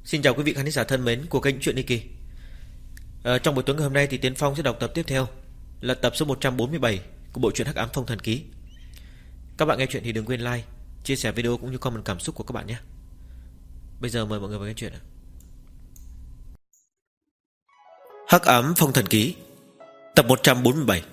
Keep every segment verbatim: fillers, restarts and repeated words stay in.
Xin chào quý vị khán giả thân mến của kênh Chuyện Đi Kỳ. à, Trong buổi tối ngày hôm nay thì Tiến Phong sẽ đọc tập tiếp theo, là tập số một trăm bốn mươi bảy của bộ truyện Hắc Ám Phong Thần Ký. Các bạn nghe chuyện thì đừng quên like, chia sẻ video cũng như comment cảm xúc của các bạn nhé. Bây giờ mời mọi người vào nghe chuyện. Hắc Ám Phong Thần Ký, tập một trăm bốn mươi bảy.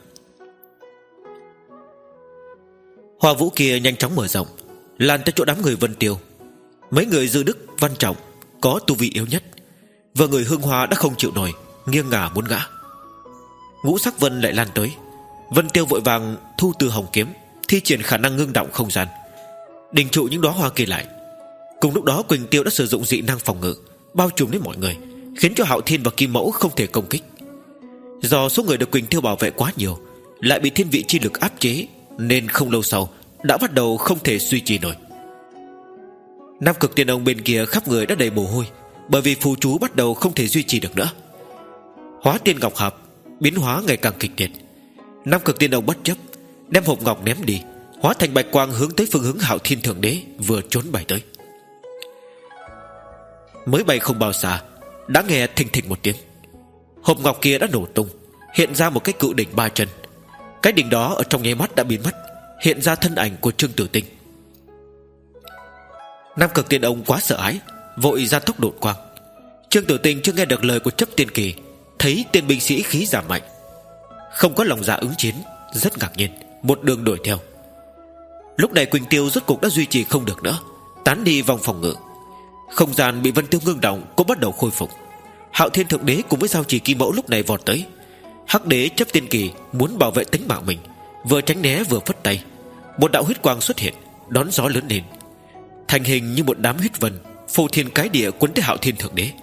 Hoa vũ kia nhanh chóng mở rộng, lan tới chỗ đám người Vân Tiêu. Mấy người Dư Đức, Văn Trọng có tu vi yếu nhất, và người Hương Hoa đã không chịu nổi, nghiêng ngả muốn ngã. Ngũ Sắc Vân lại lan tới. Vân Tiêu vội vàng thu từ hồng kiếm, thi triển khả năng ngưng động không gian, định trụ những đóa hoa kia lại. Cùng lúc đó Quỳnh Tiêu đã sử dụng dị năng phòng ngự, bao trùm đến mọi người, khiến cho Hạo Thiên và Kim Mẫu không thể công kích. Do số người được Quỳnh Tiêu bảo vệ quá nhiều, lại bị thiên vị chi lực áp chế, nên không lâu sau đã bắt đầu không thể duy trì nổi. Nam Cực Tiên Ông bên kia khắp người đã đầy mồ hôi, bởi vì phù chú bắt đầu không thể duy trì được nữa. Hóa Tiên Ngọc Hạp biến hóa ngày càng kịch liệt. Nam Cực Tiên Ông bất chấp, đem hộp ngọc ném đi, hóa thành bạch quang hướng tới phương hướng Hạo Thiên Thượng Đế vừa trốn bay tới. Mới bay không bao xa, đã nghe thình thịch một tiếng. Hộp ngọc kia đã nổ tung, hiện ra một cái cự đỉnh ba chân. Cái đỉnh đó ở trong nháy mắt đã biến mất, hiện ra thân ảnh của Trương Tử Tinh. Nam Cực Tiên Ông quá sợ hãi, vội ra tốc đột quang. Trương Tử Tinh chưa nghe được lời của chấp tiên kỳ, thấy tên binh sĩ khí giảm mạnh, không có lòng dạ ứng chiến, rất ngạc nhiên, một đường đuổi theo. Lúc này Quỳnh Tiêu rốt cục đã duy trì không được nữa, tán đi vòng phòng ngự. Không gian bị Vân Tiêu ngưng động cũng bắt đầu khôi phục. Hạo Thiên Thượng Đế cùng với Giao Chỉ Kim Mẫu lúc này vọt tới. Hắc Đế chấp tiên kỳ muốn bảo vệ tính mạng mình, vừa tránh né vừa phất tay, một đạo huyết quang xuất hiện, đón gió lớn lên, thành hình như một đám huyết vân, phô thiên cái địa cuốn tới Hạo Thiên Thượng Đế.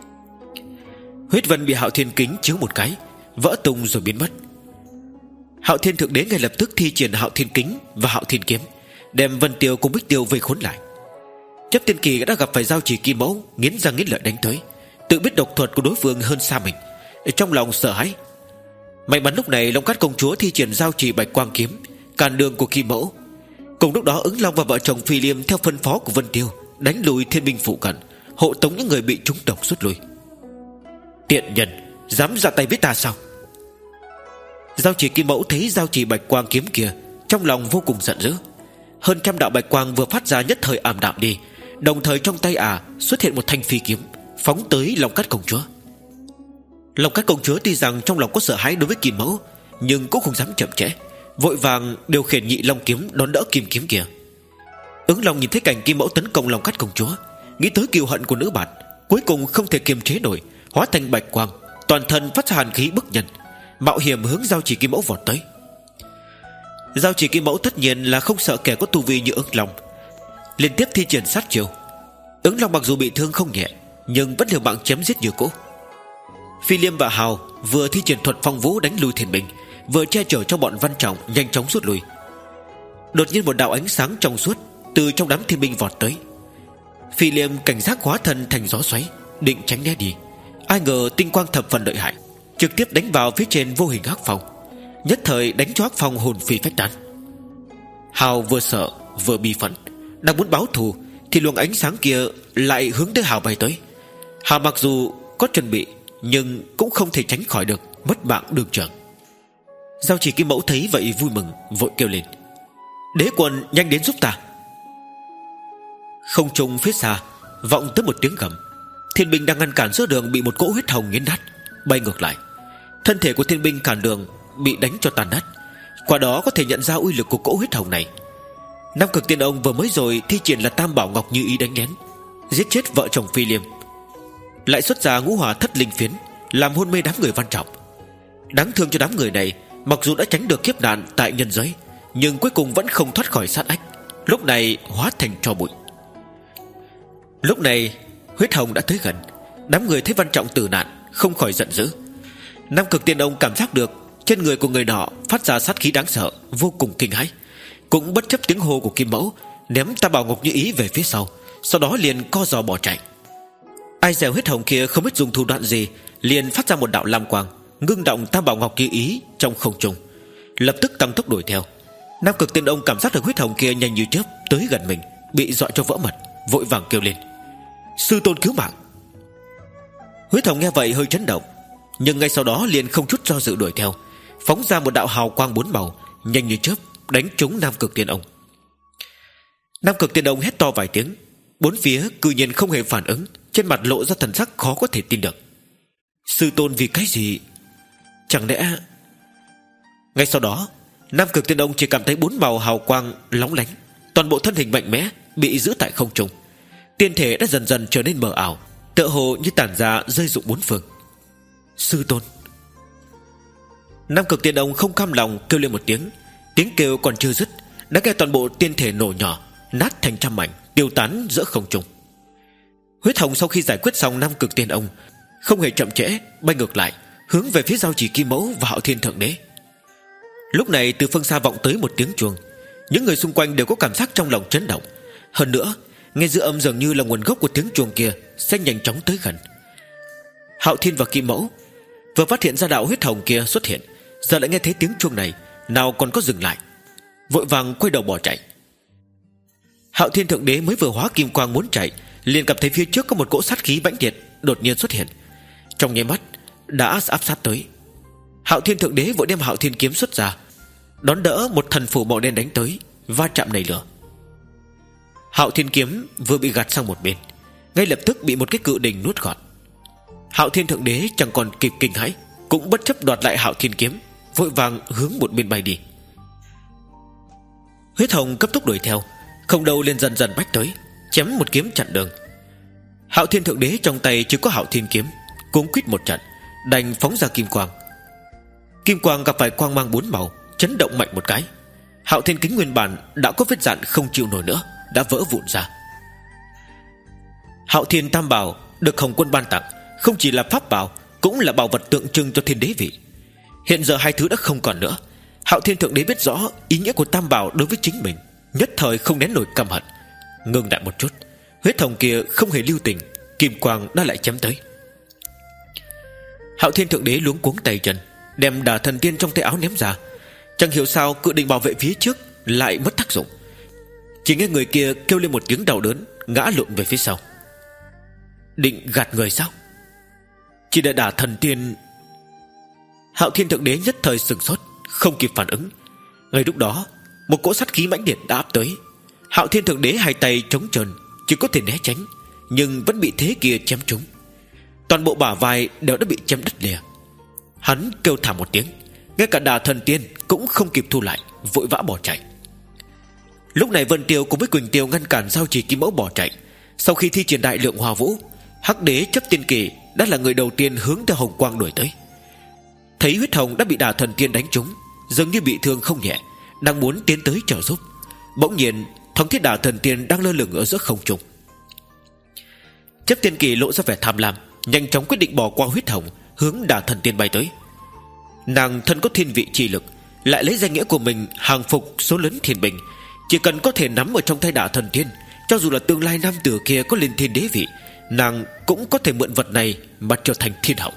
Huyết vân bị Hạo Thiên kính chiếu một cái, vỡ tung rồi biến mất. Hạo Thiên Thượng Đế ngay lập tức thi triển Hạo Thiên kính và Hạo Thiên kiếm, đem Vân Tiêu cùng Bích Tiêu vây khốn lại. Chấp tiên kỳ đã gặp phải Giao Chỉ Kim Mẫu, nghiến răng nghiến lợi đánh tới, tự biết độc thuật của đối phương hơn xa mình, trong lòng sợ hãi. May mắn lúc này Long Cát Công Chúa thi triển Giao Chỉ Bạch Quang kiếm cản đường của Kim Mẫu. Cùng lúc đó Ứng Long và vợ chồng Phi Liêm theo phân phó của Vân Tiêu đánh lùi thiên binh phụ cận, hộ tống những người bị trúng độc rút lui. Tiện nhân, dám ra tay với ta sao? Giao Chỉ Kim Mẫu thấy Giao Chỉ Bạch Quang kiếm kia, trong lòng vô cùng giận dữ. Hơn trăm đạo bạch quang vừa phát ra nhất thời ảm đạm đi, đồng thời trong tay ả à, xuất hiện một thanh phi kiếm, phóng tới Long Cát Công Chúa. Long Cát Công Chúa tuy rằng trong lòng có sợ hãi đối với Kim Mẫu, nhưng cũng không dám chậm trễ, vội vàng điều khiển nhị long kiếm đón đỡ kim kiếm kia. Ứng Long nhìn thấy cảnh Kim Mẫu tấn công Long Cát Công Chúa, nghĩ tới kiêu hận của nữ bạn, cuối cùng không thể kiềm chế nổi, hóa thành bạch quang, toàn thân phát ra hàn khí bức nhân, mạo hiểm hướng Giao Chỉ Kim Mẫu vọt tới. Giao Chỉ Kim Mẫu tất nhiên là không sợ kẻ có tu vi như Ứng Long, liên tiếp thi triển sát chiêu. Ứng Long mặc dù bị thương không nhẹ, nhưng vẫn liều mạng chém giết như cũ. Phi Liêm và Hào vừa thi triển thuật phong vũ đánh lui thiên binh, vừa che chở cho bọn Văn Trọng nhanh chóng rút lui. Đột nhiên một đạo ánh sáng trong suốt từ trong đám thiên binh vọt tới. Phi Liêm cảnh giác hóa thân thành gió xoáy, định tránh né đi, ai ngờ tinh quang thập phần lợi hại, trực tiếp đánh vào phía trên vô hình hắc phong, nhất thời đánh cho hắc phong hồn phi phách tán. Hào vừa sợ vừa bi phẫn, đang muốn báo thù thì luồng ánh sáng kia lại hướng tới Hào bay tới. Hào mặc dù có chuẩn bị, nhưng cũng không thể tránh khỏi được mất mạng đường trường. Giao Chỉ Kim Mẫu thấy vậy vui mừng, vội kêu lên: Đế quân nhanh đến giúp ta. Không trung phía xa vọng tới một tiếng gầm. Thiên binh đang ngăn cản giữa đường bị một cỗ huyết hồng nghiến nát, bay ngược lại. Thân thể của thiên binh cản đường bị đánh cho tàn nát, qua đó có thể nhận ra uy lực của cỗ huyết hồng này. Nam Cực Tiên Ông vừa mới rồi thi triển là Tam Bảo Ngọc Như Ý đánh lén, giết chết vợ chồng Phi Liêm, lại xuất ra ngũ hỏa thất linh phiến, làm hôn mê đám người Văn Trọng. Đáng thương cho đám người này, mặc dù đã tránh được kiếp nạn tại nhân giới, nhưng cuối cùng vẫn không thoát khỏi sát ách, lúc này hóa thành tro bụi. Lúc này huyết hồng đã tới gần, đám người thấy Văn Trọng tử nạn không khỏi giận dữ. Nam Cực Tiên Ông cảm giác được trên người của người nọ phát ra sát khí đáng sợ, vô cùng kinh hãi, cũng bất chấp tiếng hô của Kim Mẫu, ném Tam Bảo Ngọc Như Ý về phía sau, sau đó liền co giò bỏ chạy. Ai dèo huyết hồng kia không biết dùng thủ đoạn gì, liền phát ra một đạo lam quang, ngưng động Tam Bảo Ngọc Như Ý trong không trung, lập tức tăng tốc đuổi theo. Nam Cực Tiên Ông cảm giác được huyết hồng kia nhanh như chớp tới gần mình, bị dọa cho vỡ mật, vội vàng kêu lên: Sư tôn cứu mạng. Huyết Hồng nghe vậy hơi chấn động, nhưng ngay sau đó liền không chút do dự đuổi theo, phóng ra một đạo hào quang bốn màu, nhanh như chớp đánh trúng Nam Cực Tiên Ông. Nam Cực Tiên Ông hét to vài tiếng, bốn phía cư nhiên không hề phản ứng, trên mặt lộ ra thần sắc khó có thể tin được. Sư tôn vì cái gì? Chẳng lẽ... Ngay sau đó, Nam Cực Tiên Ông chỉ cảm thấy bốn màu hào quang lóng lánh, toàn bộ thân hình mạnh mẽ bị giữ tại không trung, tiên thể đã dần dần trở nên mờ ảo, tựa hồ như tản ra rơi rụng bốn phương. Sư tôn! Nam Cực Tiên Ông không cam lòng kêu lên một tiếng, tiếng kêu còn chưa dứt đã nghe toàn bộ tiên thể nổ nhỏ, nát thành trăm mảnh, tiêu tán giữa không trung. Huyết Hồng sau khi giải quyết xong Nam Cực Tiên Ông, không hề chậm trễ, bay ngược lại hướng về phía Giao Chỉ Kim Mẫu và Hạo Thiên Thượng Đế. Lúc này từ phương xa vọng tới một tiếng chuông, những người xung quanh đều có cảm giác trong lòng chấn động. Hơn nữa, nghe dư âm dường như là nguồn gốc của tiếng chuông kia sẽ nhanh chóng tới gần. Hạo Thiên và Kim Mẫu vừa phát hiện ra đạo huyết hồng kia xuất hiện, giờ lại nghe thấy tiếng chuông này, nào còn có dừng lại, vội vàng quay đầu bỏ chạy. Hạo Thiên Thượng Đế mới vừa hóa kim quang muốn chạy, liền cảm thấy phía trước có một cỗ sát khí mãnh liệt đột nhiên xuất hiện, trong nháy mắt đã áp sát tới. Hạo Thiên Thượng Đế vội đem Hạo Thiên Kiếm xuất ra, đón đỡ một thần phủ màu đen đánh tới, va chạm nảy lửa. Hạo Thiên Kiếm vừa bị gạt sang một bên, ngay lập tức bị một cái cự đình nuốt gọn. Hạo Thiên Thượng Đế chẳng còn kịp kinh hãi, cũng bất chấp đoạt lại Hạo Thiên Kiếm, vội vàng hướng một bên bay đi. Huyết Hồng cấp tốc đuổi theo, không đâu liền dần dần bách tới, chém một kiếm chặn đường. Hạo Thiên Thượng Đế trong tay chỉ có Hạo Thiên Kiếm, cuống quýt một trận, đành phóng ra kim quang. Kim quang gặp phải quang mang bốn màu, chấn động mạnh một cái, Hạo Thiên Kính nguyên bản đã có vết dạn không chịu nổi nữa, đã vỡ vụn ra. Hạo Thiên Tam Bảo được Hồng Quân ban tặng, không chỉ là pháp bảo, cũng là bảo vật tượng trưng cho thiên đế vị. Hiện giờ hai thứ đã không còn nữa. Hạo Thiên Thượng Đế biết rõ ý nghĩa của Tam Bảo đối với chính mình, nhất thời không nén nổi căm hận, ngừng lại một chút. Huyết Hồng kia không hề lưu tình, kim quang đã lại chém tới. Hạo Thiên Thượng Đế luống cuống tay chân, đem Đả Thần Tiên trong tay áo ném ra. Chẳng hiểu sao cự định bảo vệ phía trước lại mất tác dụng, chỉ nghe người kia kêu lên một tiếng đau đớn, ngã lộn về phía sau. Định gạt người sao? Chỉ để Đả Thần Tiên... Hạo Thiên Thượng Đế nhất thời sửng sốt, không kịp phản ứng. Ngay lúc đó, một cỗ sát khí mãnh liệt đã áp tới. Hạo Thiên Thượng Đế hai tay trống trơn, chỉ có thể né tránh, nhưng vẫn bị thế kia chém trúng. Toàn bộ bả vai đều đã bị chém đứt lìa. Hắn kêu thảm một tiếng, ngay cả Đả Thần Tiên cũng không kịp thu lại, vội vã bỏ chạy. Lúc này Vân Tiêu cùng với Quỳnh Tiêu ngăn cản Giao Chỉ Kim Mẫu bỏ chạy. Sau khi thi triển đại lượng Hoa Vũ, Hắc Đế chấp tiên kỳ đã là người đầu tiên hướng theo hồng quang đuổi tới. Thấy Huyết Hồng đã bị Đả Thần Tiên đánh trúng, dường như bị thương không nhẹ, đang muốn tiến tới trợ giúp, bỗng nhiên Thống Thiết Đả Thần Tiên đang lơ lửng ở giữa không trung. Chấp tiên kỳ lộ ra vẻ tham lam, nhanh chóng quyết định bỏ qua Huyết Hồng, hướng Đả Thần Tiên bay tới. Nàng thân có thiên vị chi lực, lại lấy danh nghĩa của mình hàng phục số lớn thiên binh, chỉ cần có thể nắm ở trong tay Đả Thần Tiên, cho dù là tương lai nam tử kia có lên thiên đế vị, nàng cũng có thể mượn vật này mà trở thành thiên hậu.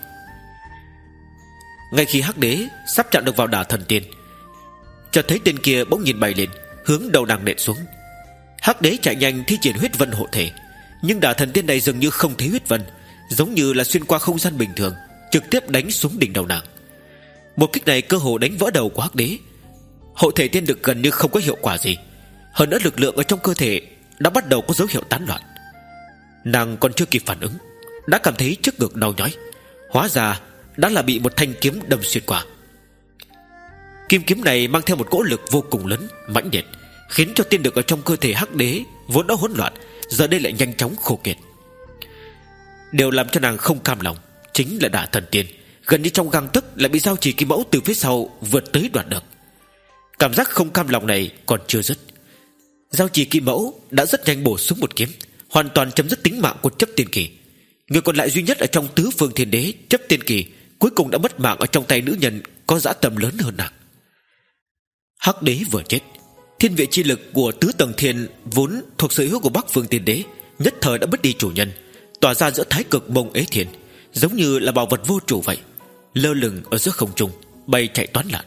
Ngay khi Hắc Đế sắp chạm được vào Đả Thần Tiên, chợt thấy tên kia bỗng nhìn bay lên, hướng đầu nàng nện xuống. Hắc Đế chạy nhanh thi triển huyết vân hộ thể, nhưng Đả Thần Tiên này dường như không thấy huyết vân, giống như là xuyên qua không gian bình thường, trực tiếp đánh xuống đỉnh đầu nàng. Một kích này cơ hồ đánh vỡ đầu của Hắc Đế. Hộ thể tiên lực gần như không có hiệu quả gì, hơn nữa lực lượng ở trong cơ thể đã bắt đầu có dấu hiệu tán loạn. Nàng còn chưa kịp phản ứng, đã cảm thấy trước ngực đau nhói, hóa ra đã là bị một thanh kiếm đâm xuyên qua. Kim kiếm này mang theo một cỗ lực vô cùng lớn, mãnh liệt, khiến cho tiên lực ở trong cơ thể Hắc Đế vốn đã hỗn loạn, giờ đây lại nhanh chóng khô kiệt. Điều làm cho nàng không cam lòng chính là Đả Thần Tiên gần như trong gang tấc lại bị Giao Chỉ Kim Mẫu từ phía sau vượt tới đoạt được. Cảm giác không cam lòng này còn chưa dứt, Giao Chỉ Kim Mẫu đã rất nhanh bổ sung một kiếm, hoàn toàn chấm dứt tính mạng của chấp tiên kỳ. Người còn lại duy nhất ở trong tứ phương thiên đế, chấp tiên kỳ, cuối cùng đã mất mạng ở trong tay nữ nhân có dã tâm lớn hơn nàng. Hắc Đế vừa chết, thiên vệ chi lực của tứ tầng thiên vốn thuộc sở hữu của Bắc phương tiên đế nhất thời đã mất đi chủ nhân, tỏa ra giữa thái cực mông ế thiên, giống như là bảo vật vô chủ vậy, lơ lửng ở giữa không trung, bay chạy toán loạn.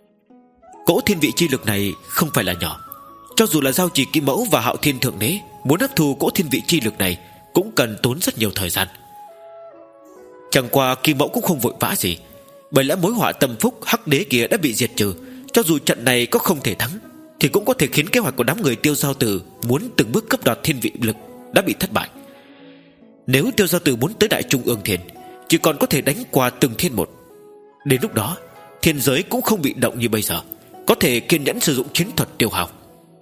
Cỗ thiên vị chi lực này không phải là nhỏ, cho dù là Giao Chỉ Kim Mẫu và Hạo Thiên Thượng Đế muốn hấp thu cỗ thiên vị chi lực này cũng cần tốn rất nhiều thời gian. Chẳng qua Kim Mẫu cũng không vội vã gì, bởi lẽ mối họa tâm phúc hắc đế kia đã bị diệt trừ. Cho dù trận này có không thể thắng thì cũng có thể khiến kế hoạch của đám người Tiêu Giao Tử muốn từng bước cấp đoạt thiên vị lực đã bị thất bại. Nếu Tiêu Giao Tử muốn tới Đại Trung Ương Thiên, chỉ còn có thể đánh qua từng thiên một. Đến lúc đó thiên giới cũng không bị động như bây giờ, có thể kiên nhẫn sử dụng chiến thuật tiêu hao.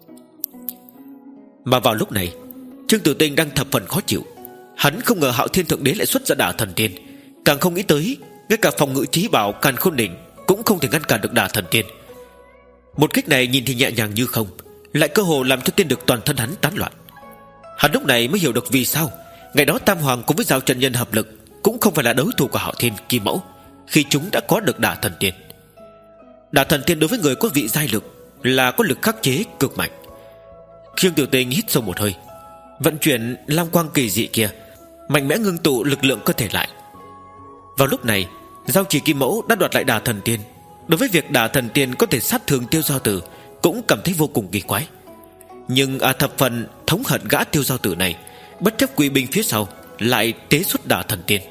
Mà vào lúc này Trương Tử Tinh đang thập phần khó chịu. Hắn không ngờ Hạo Thiên Thượng Đế lại xuất ra Đả Thần Tiên, càng không nghĩ tới ngay cả phòng ngự trí bảo Càn Khôn Đỉnh cũng không thể ngăn cản được Đả Thần Tiên. Một kích này nhìn thì nhẹ nhàng như không, lại cơ hồ làm cho tiên lực toàn thân hắn tán loạn. Hắn lúc này mới hiểu được vì sao ngày đó Tam Hoàng cùng với Giao Trần Nhân hợp lực cũng không phải là đối thủ của Hạo Thiên Kim Mẫu, khi chúng đã có được Đả Thần Tiên. Đả Thần Tiên đối với người có vị giai lực là có lực khắc chế cực mạnh. Trương Tiểu Tinh hít sâu một hơi, vận chuyển lam quang kỳ dị kia, mạnh mẽ ngưng tụ lực lượng cơ thể lại. Vào lúc này Giao Chỉ Kim Mẫu đã đoạt lại Đả Thần Tiên. Đối với việc Đả Thần Tiên có thể sát thương Tiêu Giao Tử cũng cảm thấy vô cùng kỳ quái. Nhưng à thập phần thống hận gã Tiêu Giao Tử này, bất chấp quỷ binh phía sau lại tế xuất Đả Thần Tiên.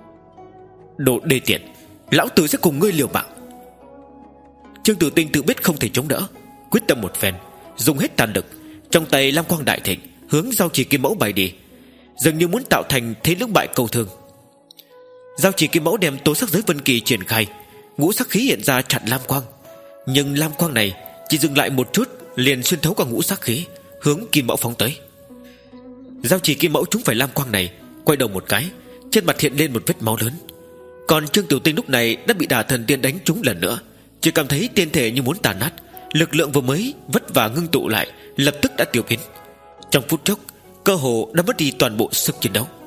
Đồ đê tiện, lão tử sẽ cùng ngươi liều mạng. Trương Tử Tinh tự biết không thể chống đỡ, quyết tâm một phen, dùng hết tàn lực, trong tay lam quang đại thịnh hướng Giao Chỉ Kim Mẫu bay đi, dường như muốn tạo thành thế lưỡng bại cầu thương. Giao Chỉ Kim Mẫu đem tố sắc giới vân kỳ triển khai, ngũ sắc khí hiện ra chặn lam quang. Nhưng lam quang này chỉ dừng lại một chút liền xuyên thấu qua ngũ sắc khí, hướng Kim Mẫu phóng tới. Giao Chỉ Kim Mẫu trúng phải lam quang này, quay đầu một cái, trên mặt hiện lên một vết máu lớn. Còn Trương Tiểu Tinh lúc này đã bị Đả Thần Tiên đánh trúng lần nữa, chỉ cảm thấy tiên thể như muốn tàn nát, lực lượng vừa mới vất vả ngưng tụ lại lập tức đã tiêu biến. Trong phút chốc cơ hồ đã mất đi toàn bộ sức chiến đấu.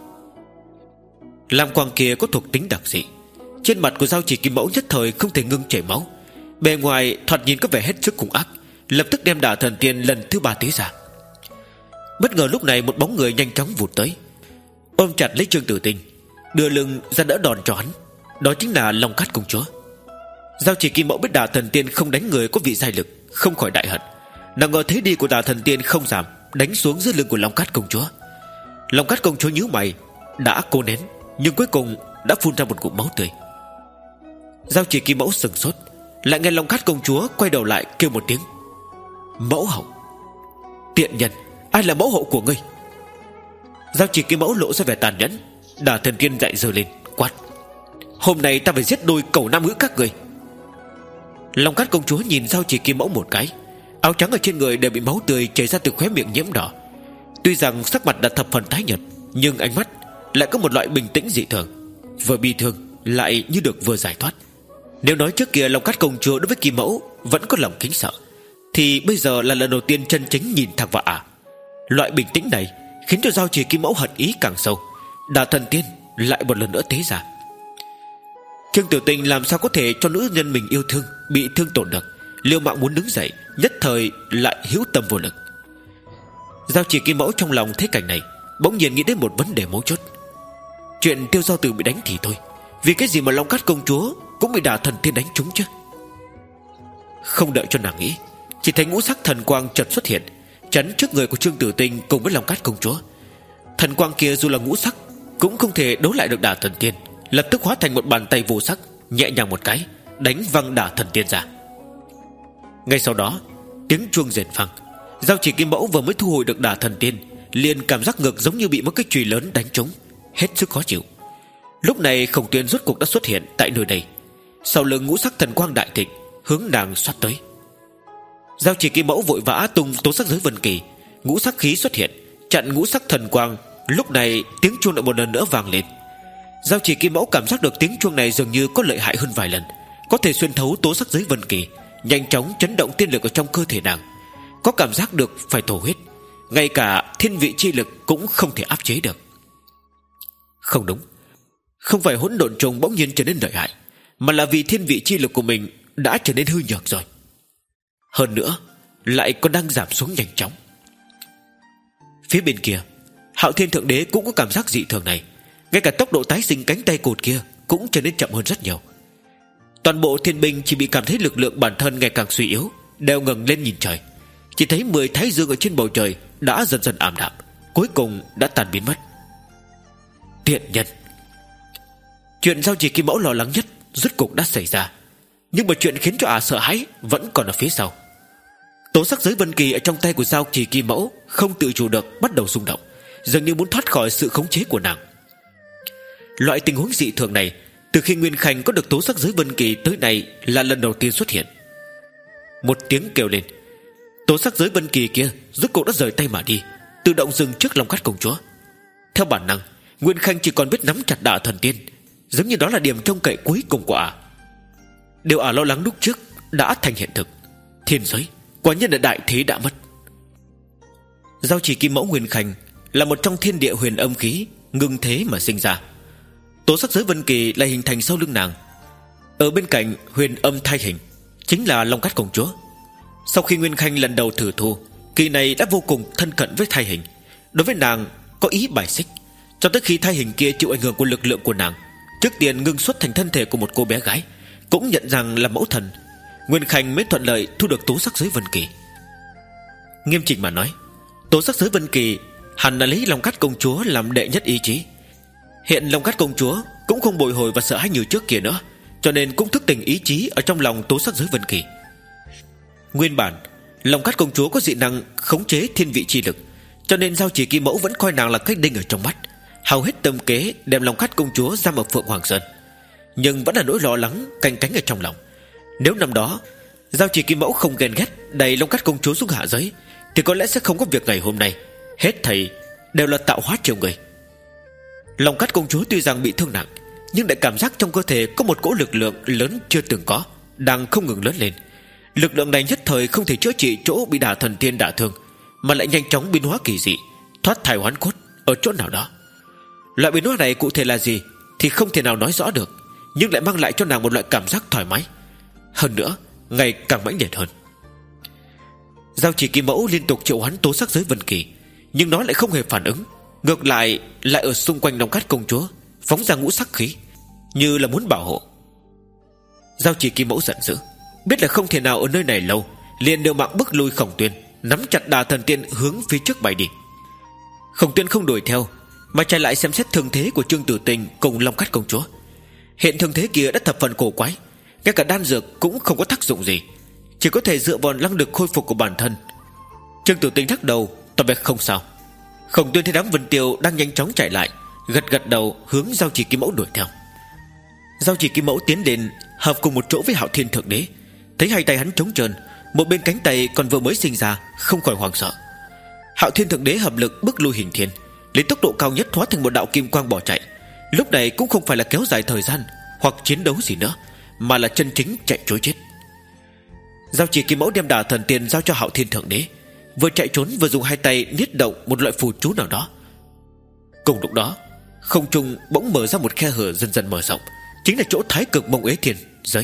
Lam quang kia có thuộc tính đặc dị, trên mặt của Giao Chỉ Kim Mẫu nhất thời không thể ngưng chảy máu, bề ngoài thoạt nhìn có vẻ hết sức hung ác, lập tức đem Đả Thần Tiên lần thứ ba tế ra. Bất ngờ lúc này một bóng người nhanh chóng vụt tới, ôm chặt lấy Trương Tử Tinh, đưa lưng ra đỡ đòn cho hắn. Đó chính là Long Cát Công Chúa. Giao Chỉ Kim Mẫu biết Đả Thần Tiên không đánh người có vị giai lực, không khỏi đại hận. Nàng ngờ thế đi của Đả Thần Tiên không giảm, đánh xuống dưới lưng của Long Cát Công Chúa. Long Cát Công Chúa nhíu mày, đã cố nén nhưng cuối cùng đã phun ra một ngụm máu tươi. Giao Chỉ Kim Mẫu sừng sốt, lại nghe Long Cát Công Chúa quay đầu lại kêu một tiếng: Mẫu hậu. Tiện nhân, ai là mẫu hậu của ngươi? Giao Chỉ Kim Mẫu lộ ra vẻ tàn nhẫn. Đả Thần Tiên dậy giơ lên quát: Hôm nay ta phải giết đôi cẩu nam ngữ các ngươi. Long Cát Công Chúa nhìn Giao Chỉ Kim Mẫu một cái, áo trắng ở trên người đều bị máu tươi chảy ra từ khóe miệng nhiễm đỏ. Tuy rằng sắc mặt đã thập phần tái nhợt, nhưng ánh mắt lại có một loại bình tĩnh dị thường, vừa bi thương lại như được vừa giải thoát. Nếu nói trước kia Long Cát Công Chúa đối với Kim Mẫu vẫn có lòng kính sợ, thì bây giờ là lần đầu tiên chân chính nhìn thẳng vào ả. Loại bình tĩnh này khiến cho Giao Chỉ Kim Mẫu hận ý càng sâu. Đả Thần Tiên lại một lần nữa tế ra. Trương Tiểu Tinh làm sao có thể cho nữ nhân mình yêu thương bị thương tổn được, liều mạng muốn đứng dậy, nhất thời lại hữu tâm vô lực. Giao Chỉ Kim Mẫu trong lòng thấy cảnh này, bỗng nhiên nghĩ đến một vấn đề mấu chốt. Chuyện Tiêu Giao Tử bị đánh thì thôi, vì cái gì mà Long Cát Công Chúa cũng bị Đả Thần Tiên đánh trúng chứ? Không đợi cho nàng nghĩ, chỉ thấy ngũ sắc thần quang chợt xuất hiện, chắn trước người của Trương Tử Tinh cùng với Long Cát Công Chúa. Thần quang kia dù là ngũ sắc cũng không thể đấu lại được Đả Thần Tiên, lập tức hóa thành một bàn tay vô sắc, nhẹ nhàng một cái đánh văng Đả Thần Tiên ra. Ngay sau đó tiếng chuông rền vang. Giao Chỉ Kim Mẫu vừa mới thu hồi được Đả Thần Tiên, liền cảm giác ngực giống như bị một cái chùy lớn đánh trúng, hết sức khó chịu. Lúc này Khổng Tuyên rốt cuộc đã xuất hiện tại nơi đây, sau lưng ngũ sắc thần quang đại thịnh hướng nàng xoát tới. Giao Chỉ Kim Mẫu vội vã tung tố sắc giới vân kỳ, ngũ sắc khí xuất hiện chặn ngũ sắc thần quang. Lúc này tiếng chuông lại một lần nữa vang lên. Giao Chỉ Kim Mẫu cảm giác được tiếng chuông này dường như có lợi hại hơn vài lần, có thể xuyên thấu tố sắc giới vân kỳ, nhanh chóng chấn động tiên lực ở trong cơ thể nàng, có cảm giác được phải thổ huyết. Ngay cả thiên vị chi lực cũng không thể áp chế được. Không đúng, không phải hỗn độn trùng bỗng nhiên trở nên lợi hại, mà là vì thiên vị chi lực của mình đã trở nên hư nhược rồi. Hơn nữa lại còn đang giảm xuống nhanh chóng. Phía bên kia Hạo Thiên Thượng Đế cũng có cảm giác dị thường này, ngay cả tốc độ tái sinh cánh tay cụt kia cũng trở nên chậm hơn rất nhiều. Toàn bộ thiên binh chỉ bị cảm thấy lực lượng bản thân ngày càng suy yếu, đều ngẩng lên nhìn trời. Chỉ thấy mười thái dương ở trên bầu trời đã dần dần ảm đạm, cuối cùng đã tan biến mất. Tiện nhân! Chuyện Giao Chỉ Kim Mẫu lo lắng nhất rốt cục đã xảy ra, nhưng mà chuyện khiến cho ả sợ hãi vẫn còn ở phía sau. Tố sắc giới vân kỳ ở trong tay của Giao Chỉ Kim Mẫu không tự chủ được bắt đầu rung động, dường như muốn thoát khỏi sự khống chế của nàng. Loại tình huống dị thường này từ khi Nguyên Khanh có được tố sắc giới vân kỳ tới nay là lần đầu tiên xuất hiện. Một tiếng kêu lên, tố sắc giới vân kỳ kia rốt cuộc đã rời tay mà đi, tự động dừng trước Long Cát công chúa. Theo bản năng, Nguyên Khanh chỉ còn biết nắm chặt Đả Thần Tiên, giống như đó là điểm trông cậy cuối cùng của ả. Điều ả lo lắng lúc trước đã thành hiện thực. Thiên giới quả nhiên là đại thế đã mất. Giao Chỉ Kim Mẫu Nguyên Khanh là một trong thiên địa huyền âm khí ngưng thế mà sinh ra. Tố sắc giới vân kỳ lại hình thành sau lưng nàng. Ở bên cạnh huyền âm thai hình chính là Long Cát công chúa. Sau khi Nguyên Khanh lần đầu thử thu, kỳ này đã vô cùng thân cận với thai hình. Đối với nàng có ý bài xích, cho tới khi thai hình kia chịu ảnh hưởng của lực lượng của nàng, trước tiên ngưng xuất thành thân thể của một cô bé gái, cũng nhận rằng là mẫu thần, Nguyên Khanh mới thuận lợi thu được tố sắc giới vân kỳ. Nghiêm chỉnh mà nói, tố sắc giới vân kỳ hẳn là lấy Long Cát công chúa làm đệ nhất ý chí. Hiện Long Cát công chúa cũng không bồi hồi và sợ hãi như trước kia nữa, cho nên cũng thức tỉnh ý chí ở trong lòng tố sắc giới vân kỳ. Nguyên bản Long Cát công chúa có dị năng khống chế thiên vị chi lực, cho nên Giao Chỉ Kim Mẫu vẫn coi nàng là cái đinh ở trong mắt, hao hết tâm kế đem Long Cát công chúa giam ở Phượng Hoàng Sơn. Nhưng vẫn là nỗi lo lắng canh cánh ở trong lòng. Nếu năm đó Giao Chỉ Kim Mẫu không ghen ghét đẩy Long Cát công chúa xuống hạ giới, thì có lẽ sẽ không có việc ngày hôm nay. Hết thảy đều là tạo hóa trêu người. Long Cát công chúa tuy rằng bị thương nặng, nhưng lại cảm giác trong cơ thể có một cỗ lực lượng lớn chưa từng có đang không ngừng lớn lên. Lực lượng này nhất thời không thể chữa trị chỗ bị Đả Thần Tiên đả thương, mà lại nhanh chóng biến hóa kỳ dị, thoát thai hoán cốt ở chỗ nào đó. Loại biến hóa này cụ thể là gì thì không thể nào nói rõ được, nhưng lại mang lại cho nàng một loại cảm giác thoải mái, hơn nữa ngày càng mãnh liệt hơn. Giao Chỉ Kim Mẫu liên tục triệu hoán tố sắc giới vân kỳ, nhưng nó lại không hề phản ứng, ngược lại lại ở xung quanh Long Cát công chúa phóng ra ngũ sắc khí, như là muốn bảo hộ. Giao Chỉ Kim Mẫu giận dữ, biết là không thể nào ở nơi này lâu, liền đều mạng bức lui Khổng Tuyên, nắm chặt Đả Thần Tiên hướng phía trước bay đi. Khổng Tuyên không đuổi theo, mà chạy lại xem xét thương thế của Trương Tử Tình cùng Long Cát công chúa. Hiện thương thế kia đã thập phần cổ quái, ngay cả đan dược cũng không có tác dụng gì, chỉ có thể dựa vào năng lực khôi phục của bản thân. Trương Tử Tình lắc đầu tỏ vẻ không sao. Khổng Tuyên thấy đám Vân Tiêu đang nhanh chóng chạy lại, gật gật đầu hướng Giao Chỉ Kim Mẫu đuổi theo. Giao Chỉ Kim Mẫu tiến đến hợp cùng một chỗ với Hạo Thiên Thượng Đế, thấy hai tay hắn trống trơn, một bên cánh tay còn vừa mới sinh ra, không khỏi hoảng sợ. Hạo Thiên Thượng Đế hợp lực bước lui Hình Thiên, lấy tốc độ cao nhất hóa thành một đạo kim quang bỏ chạy. Lúc này cũng không phải là kéo dài thời gian hoặc chiến đấu gì nữa, mà là chân chính chạy trối chết. Giao Chỉ Kim Mẫu đem Đả Thần Tiên giao cho Hạo Thiên Thượng Đế, vừa chạy trốn vừa dùng hai tay niết động một loại phù chú nào đó. Cùng lúc đó, không trung bỗng mở ra một khe hở dần dần mở rộng, chính là chỗ Thái Cực Mông Ế Thiên giới.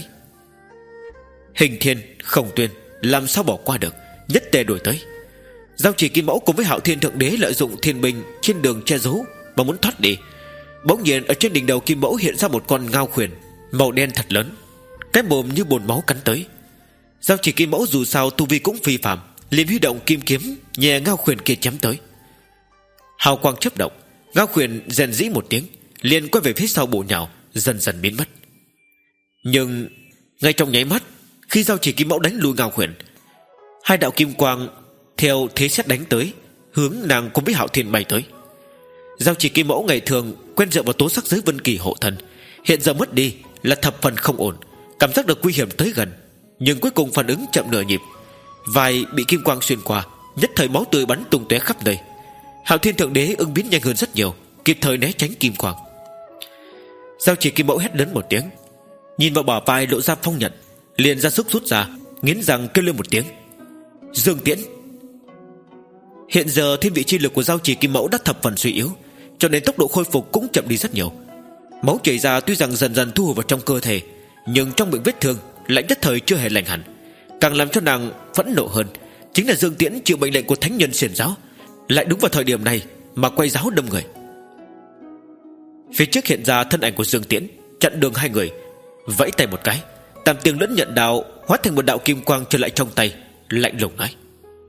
Hình Thiên, Khổng Tuyên làm sao bỏ qua được, nhất tề đuổi tới. Giao Chỉ Kim Mẫu cùng với Hạo Thiên Thượng Đế lợi dụng thiên binh trên đường che giấu mà muốn thoát đi. Bỗng nhiên ở trên đỉnh đầu Kim Mẫu hiện ra một con ngao khuyển màu đen thật lớn, cái mồm như bồn máu cắn tới. Giao Chỉ Kim Mẫu dù sao tu vi cũng phi phàm, liền huy động kim kiếm nhẹ ngao khuyển kia chém tới. Hào quang chớp động, ngao khuyển rền rĩ một tiếng, liền quay về phía sau bổ nhào, dần dần biến mất. Nhưng ngay trong nháy mắt, khi Giao Chỉ Kim Mẫu đánh lùi ngao khuyển, hai đạo kim quang theo thế xét đánh tới, hướng nàng cùng với Hạo Thiên bay tới. Giao Chỉ Kim Mẫu ngày thường quen dựa vào tố sắc giới vân kỳ hộ thân, hiện giờ mất đi là thập phần không ổn, cảm giác được nguy hiểm tới gần, nhưng cuối cùng phản ứng chậm nửa nhịp, vai bị kim quang xuyên qua, nhất thời máu tươi bắn tung tóe khắp nơi. Hạo Thiên Thượng Đế ứng biến nhanh hơn rất nhiều, kịp thời né tránh kim quang. Giao Chỉ Kim Mẫu hét lớn một tiếng, nhìn vào bả vai lộ ra phong nhận, liền ra sức rút ra, nghiến răng kêu lên một tiếng: Dương Tiễn. Hiện giờ thiên vị chi lực của Giao Chỉ Kim Mẫu đã thập phần suy yếu, cho nên tốc độ khôi phục cũng chậm đi rất nhiều. Máu chảy ra tuy rằng dần dần thu hồi vào trong cơ thể, nhưng trong miệng vết thương lại nhất thời chưa hề lành hẳn. Càng làm cho nàng phẫn nộ hơn chính là Dương Tiễn chịu mệnh lệnh của thánh nhân xiển giáo, lại đúng vào thời điểm này mà quay giáo đâm người. Phía trước hiện ra thân ảnh của Dương Tiễn, chặn đường hai người, vẫy tay một cái, tam tiếng lẫn nhận đạo hóa thành một đạo kim quang trở lại trong tay, lạnh lùng nói: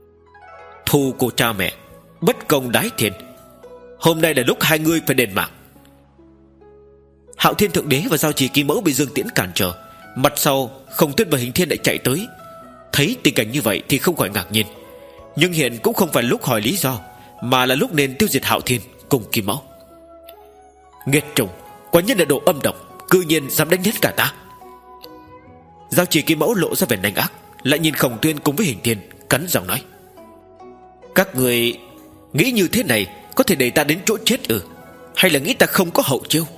Thù của cha mẹ, bất công đái thiên, hôm nay là lúc hai ngươi phải đền mạng. Hạo Thiên Thượng Đế và Giao Chỉ Kim Mẫu bị Dương Tiễn cản trở, mặt sau Khổng Tuyên và Hình Thiên lại chạy tới. Thấy tình cảnh như vậy thì không khỏi ngạc nhiên, nhưng hiện cũng không phải lúc hỏi lý do, mà là lúc nên tiêu diệt Hạo Thiên cùng Kim Mẫu. Nghiệt trùng, quả nhiên là độ âm độc, cư nhiên dám đánh hết cả ta. Giao Chỉ Kim Mẫu lộ ra vẻ đánh ác, lại nhìn Khổng Tuyên cùng với Hình Thiên, cắn giọng nói: các người nghĩ như thế này có thể đẩy ta đến chỗ chết ư? Hay là nghĩ ta không có hậu chiêu?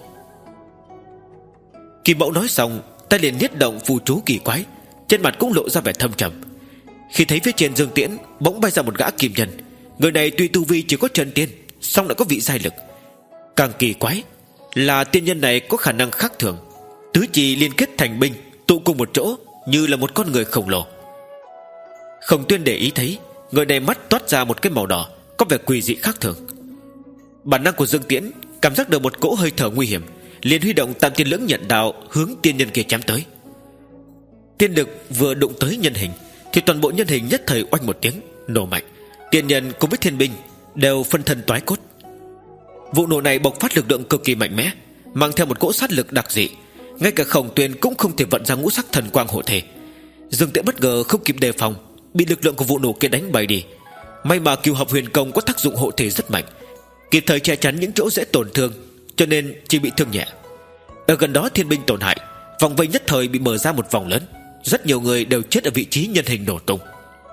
Kim Mẫu nói xong, ta liền niết động phù chú kỳ quái, trên mặt cũng lộ ra vẻ thâm trầm. Khi thấy phía trên Dương Tiễn bỗng bay ra một gã kim nhân. Người này tuy tu vi chỉ có chân tiên, song lại có vị giai lực. Càng kỳ quái là tiên nhân này có khả năng khác thường, tứ chi liên kết thành binh, tụ cùng một chỗ như là một con người khổng lồ. Khổng Tuyên để ý thấy người này mắt toát ra một cái màu đỏ, có vẻ quỷ dị khác thường. Bản năng của Dương Tiễn cảm giác được một cỗ hơi thở nguy hiểm, liền huy động Tam Tiên Lưỡng Nhận Đao hướng tiên nhân kia chém tới. Tiên lực vừa đụng tới nhân hình thì toàn bộ nhân hình nhất thời oanh một tiếng nổ mạnh, tiên nhân cùng với thiên binh đều phân thân toái cốt. Vụ nổ này bộc phát lực lượng cực kỳ mạnh mẽ, mang theo một cỗ sát lực đặc dị, ngay cả Khổng Tuyên cũng không thể vận ra ngũ sắc thần quang hộ thể. Dương Tiễn bất ngờ không kịp đề phòng, bị lực lượng của vụ nổ kia đánh bay đi. May mà Cửu Hợp Huyền Công có tác dụng hộ thể rất mạnh, kịp thời che chắn những chỗ dễ tổn thương, cho nên chỉ bị thương nhẹ. Ở gần đó thiên binh tổn hại, vòng vây nhất thời bị mở ra một vòng lớn, rất nhiều người đều chết ở vị trí nhân hình nổ tung.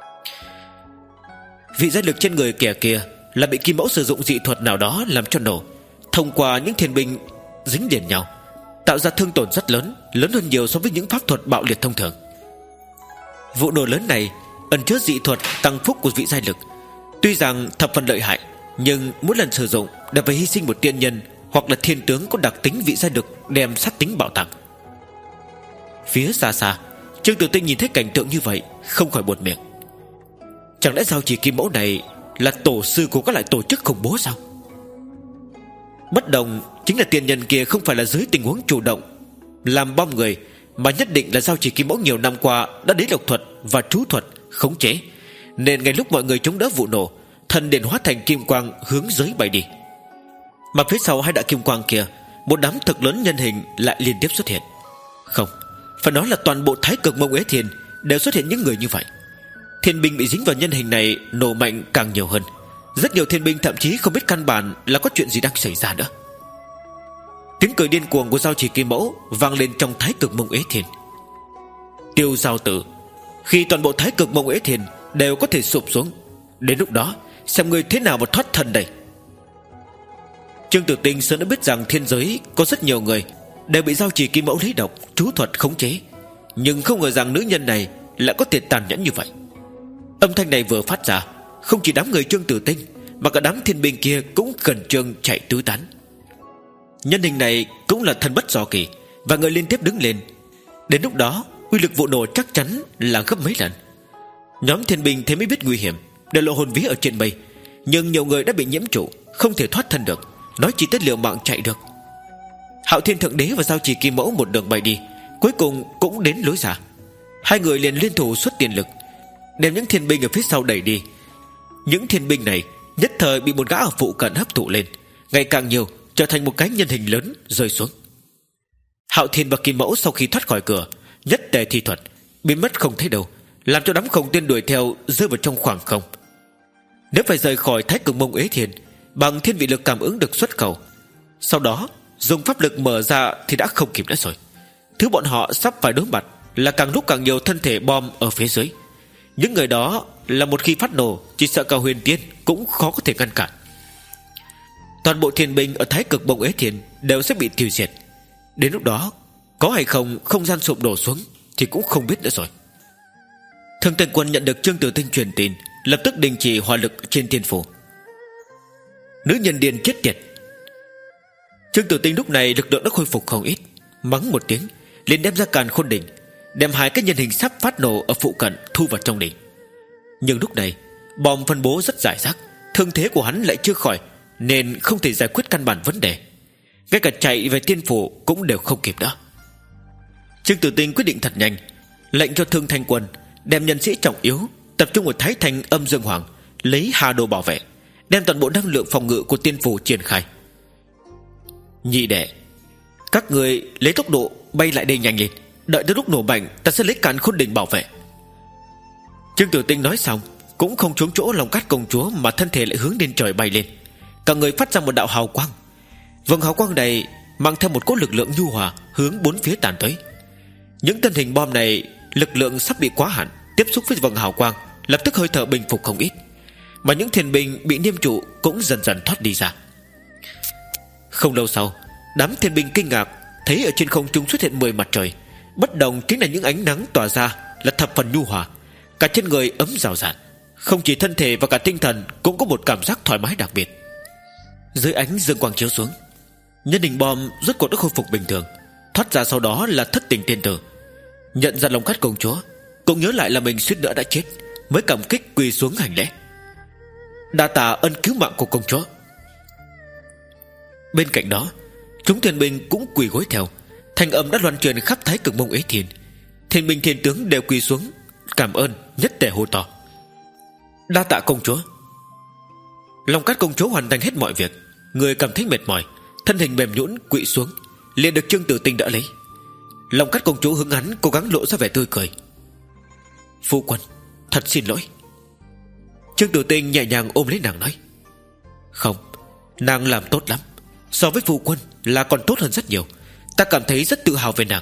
Vị giai lực trên người kẻ kia là bị Kim Mẫu sử dụng dị thuật nào đó làm cho nổ, thông qua những thiên binh dính liền nhau, tạo ra thương tổn rất lớn, lớn hơn nhiều so với những pháp thuật bạo liệt thông thường. Vụ nổ lớn này ẩn chứa dị thuật tăng phúc của vị giai lực, tuy rằng thập phần lợi hại, nhưng mỗi lần sử dụng đã phải hy sinh một tiên nhân hoặc là thiên tướng có đặc tính vị giai lực đem sát tính bạo tăng. Phía xa xa, Trương Tử Tinh nhìn thấy cảnh tượng như vậy không khỏi buột miệng. Chẳng lẽ Giao Chỉ Kim Mẫu này là tổ sư của các loại tổ chức khủng bố sao? Bất đồng chính là tiên nhân kia không phải là dưới tình huống chủ động làm bom người, mà nhất định là Giao Chỉ Kim Mẫu nhiều năm qua đã đến độc thuật và trú thuật khống chế, nên ngay lúc mọi người chống đỡ vụ nổ, thần điện hóa thành kim quang hướng dưới bay đi. Mà phía sau hai đạo kim quang kia, một đám thực lớn nhân hình lại liên tiếp xuất hiện. Không, phải nói là toàn bộ Thái Cực Mông Uế Thiên đều xuất hiện những người như vậy. Thiên binh bị dính vào nhân hình này nổ mạnh càng nhiều hơn, rất nhiều thiên binh thậm chí không biết căn bản là có chuyện gì đang xảy ra nữa. Tiếng cười điên cuồng của Giao Chỉ Kim Mẫu vang lên trong Thái Cực Mông Uế Thiên. Tiêu Giao Tử, khi toàn bộ Thái Cực Mông Uế Thiên đều có thể sụp xuống, đến lúc đó xem người thế nào mà thoát thân đây. Trương Tử Tinh sớm đã biết rằng thiên giới có rất nhiều người đều bị Giao Chỉ Kim Mẫu lấy độc trú thuật khống chế, nhưng không ngờ rằng nữ nhân này lại có thể tàn nhẫn như vậy. Âm thanh này vừa phát ra, không chỉ đám người Trương Tử Tinh mà cả đám thiên binh kia cũng khẩn trương chạy tứ tán. Nhân hình này cũng là thần bất do kỳ, và người liên tiếp đứng lên. Đến lúc đó uy lực vụ nổ chắc chắn là gấp mấy lần. Nhóm thiên binh thế mới biết nguy hiểm, đều lộ hồn vía ở trên mây, nhưng nhiều người đã bị nhiễm trụ, không thể thoát thân được, nói chỉ tới liều mạng chạy được. Hạo Thiên Thượng Đế và Giao Chỉ Kim Mẫu một đường bay đi, cuối cùng cũng đến lối ra. Hai người liền liên thủ xuất tiền lực, đem những thiên binh ở phía sau đẩy đi. Những thiên binh này nhất thời bị một gã ở phụ cận hấp thụ lên, ngày càng nhiều, trở thành một cái nhân hình lớn rơi xuống. Hạo Thiên và Kim Mẫu sau khi thoát khỏi cửa, nhất tề thi thuật biến mất không thấy đâu, làm cho đám Khổng Tuyên đuổi theo rơi vào trong khoảng không. Nếu phải rời khỏi Thái Cực Mông Uế Thiên bằng thiên vị lực cảm ứng được xuất khẩu, sau đó dùng pháp lực mở ra thì đã không kịp nữa rồi. Thứ bọn họ sắp phải đối mặt là càng lúc càng nhiều thân thể bom ở phía dưới. Những người đó là một khi phát nổ, chỉ sợ cả huyền tiên cũng khó có thể ngăn cản. Toàn bộ thiên binh ở Thái Cực Mông Uế Thiên đều sẽ bị tiêu diệt. Đến lúc đó có hay không không gian sụp đổ xuống thì cũng không biết nữa rồi. Thương Tên Quân nhận được Trương Tử Tinh truyền tin, lập tức đình chỉ hỏa lực trên tiên phủ. Nữ nhân điên chết tiệt. Trương Tử Tinh lúc này lực lượng đã khôi phục không ít, mắng một tiếng liền đem ra Càn Khôn Đỉnh, đem hai cái nhân hình sắp phát nổ ở phụ cận thu vào trong đỉnh. Nhưng lúc này bom phân bố rất rải rác, thương thế của hắn lại chưa khỏi, nên không thể giải quyết căn bản vấn đề. Ngay cả chạy về tiên phủ cũng đều không kịp nữa. Trương Tử Tinh quyết định thật nhanh, lệnh cho Thương Thanh Quân đem nhân sĩ trọng yếu tập trung ở Thái Thành Âm Dương Hoàng, lấy Hà Đồ bảo vệ, đem toàn bộ năng lượng phòng ngự của tiên phủ triển khai. Nhị đệ, Các người lấy tốc độ bay lại đây nhanh lên, đợi tới lúc nổ mạnh ta sẽ lấy càn khôn đỉnh bảo vệ. Trương Tử Tinh nói xong cũng không trốn chỗ Long Cát công chúa, mà thân thể lại hướng lên trời bay lên. Cả người phát ra một đạo hào quang. Vầng hào quang này mang theo một cỗ lực lượng nhu hòa hướng bốn phía tàn tới. Những thân hình bom này lực lượng sắp bị quá hạn, tiếp xúc với vầng hào quang lập tức hơi thở bình phục không ít, mà những thiên binh bị niêm trụ cũng dần dần thoát đi ra. Không lâu sau, đám thiên binh kinh ngạc thấy ở trên không trung xuất hiện mười mặt trời. Bất đồng chính là những ánh nắng tỏa ra là thập phần nhu hòa, cả trên người ấm rào rạt, không chỉ thân thể và cả tinh thần cũng có một cảm giác thoải mái đặc biệt. Dưới ánh dương quang chiếu xuống, nhân hình bom rốt cuộc đã khôi phục bình thường. Thoát ra sau đó là thất tình tiên tử. Nhận ra Long Cát công chúa, cũng nhớ lại là mình suýt nữa đã chết, mới cảm kích quỳ xuống hành lễ. Đa tạ ân cứu mạng của công chúa. Bên cạnh đó, chúng thiên binh cũng quỳ gối theo. Thanh âm đã loan truyền khắp Thái Cực Mông Ế Thiên. Thiên binh thiên tướng đều quỳ xuống cảm ơn, nhất tề hô to: đa tạ công chúa. Long Cát công chúa hoàn thành hết mọi việc, người cảm thấy mệt mỏi, thân hình mềm nhũn quỵ xuống, liền được Trương Tử Tinh đỡ lấy. Long Cát công chúa hướng hắn cố gắng lộ ra vẻ tươi cười: phu quân, thật xin lỗi. Trương Tử Tinh nhẹ nhàng ôm lấy nàng nói: không, nàng làm tốt lắm, so với phu quân là còn tốt hơn rất nhiều. Ta cảm thấy rất tự hào về nàng.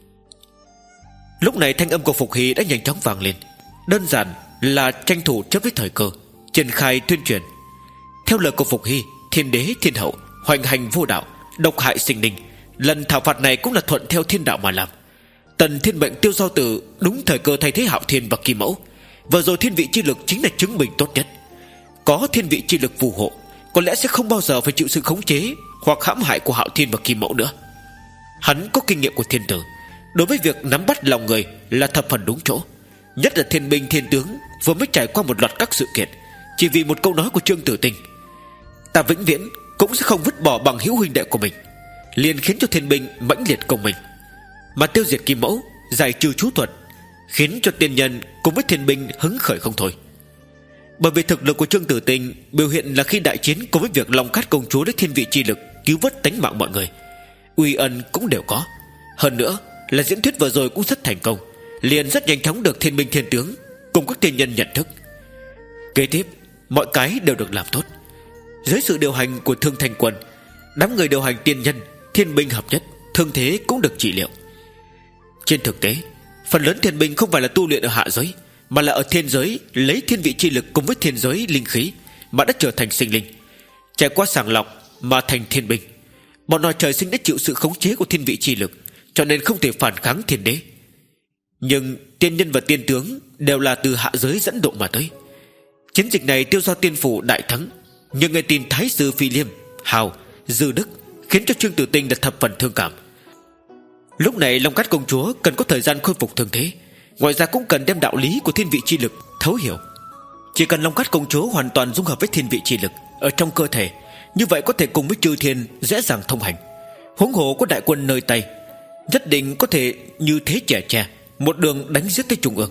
Lúc này thanh âm của Phục Hy đã nhanh chóng vang lên, đơn giản là tranh thủ chấp với thời cơ, triển khai tuyên truyền. Theo lời của Phục Hy, thiên đế thiên hậu hoành hành vô đạo, độc hại sinh linh, lần thảo phạt này cũng là thuận theo thiên đạo mà làm. Tần thiên mệnh Tiêu Giao Tử đúng thời cơ thay thế Hạo Thiên và Kim Mẫu. Vừa rồi thiên vị chi lực chính là chứng minh tốt nhất. Có thiên vị chi lực phù hộ, có lẽ sẽ không bao giờ phải chịu sự khống chế hoặc hãm hại của Hạo Thiên và Kim Mẫu nữa. Hắn có kinh nghiệm của thiên tử, đối với việc nắm bắt lòng người là thập phần đúng chỗ. Nhất là thiên binh thiên tướng vừa mới trải qua một loạt các sự kiện, chỉ vì một câu nói của Trương Tử Tinh: ta vĩnh viễn cũng sẽ không vứt bỏ bằng hữu huynh đệ của mình, liền khiến cho thiên binh mãnh liệt công mình. Mà tiêu diệt Kim Mẫu, giải trừ chú thuật, khiến cho tiên nhân cùng với thiên binh hứng khởi không thôi. Bởi vì thực lực của Trương Tử Tinh biểu hiện là khi đại chiến cùng với việc Long Cát công chúa lấy thiên vị chi lực cứu vớt tánh mạng mọi người, uy ân cũng đều có. Hơn nữa là diễn thuyết vừa rồi cũng rất thành công, liền rất nhanh chóng được thiên binh thiên tướng cùng các tiên nhân nhận thức. Kế tiếp mọi cái đều được làm tốt. Dưới sự điều hành của Thương Thanh Quân, đám người điều hành tiên nhân, thiên binh hợp nhất, thương thế cũng được trị liệu. Trên thực tế, phần lớn thiên binh không phải là tu luyện ở hạ giới, mà là ở thiên giới lấy thiên vị chi lực cùng với thiên giới linh khí mà đã trở thành sinh linh, trải qua sàng lọc mà thành thiên binh. Bọn họ trời sinh đã chịu sự khống chế của thiên vị chi lực, cho nên không thể phản kháng thiên đế. Nhưng tiên nhân và tiên tướng đều là từ hạ giới dẫn độ mà tới. Chiến dịch này Tiêu Giao Tiên Phủ đại thắng, nhưng nghe tin Thái sư Phi Liêm, Hào, Dư Đức khiến cho Trương Tử Tinh đã thập phần thương cảm. Lúc này Long Cát công chúa cần có thời gian khôi phục thương thế, ngoài ra cũng cần đem đạo lý của thiên vị chi lực thấu hiểu. Chỉ cần Long Cát công chúa hoàn toàn dung hợp với thiên vị chi lực ở trong cơ thể, như vậy có thể cùng với chư thiên dễ dàng thông hành. Huống hồ có đại quân nơi tay, nhất định có thể như thế trẻ tre một đường đánh giết tới trung ương.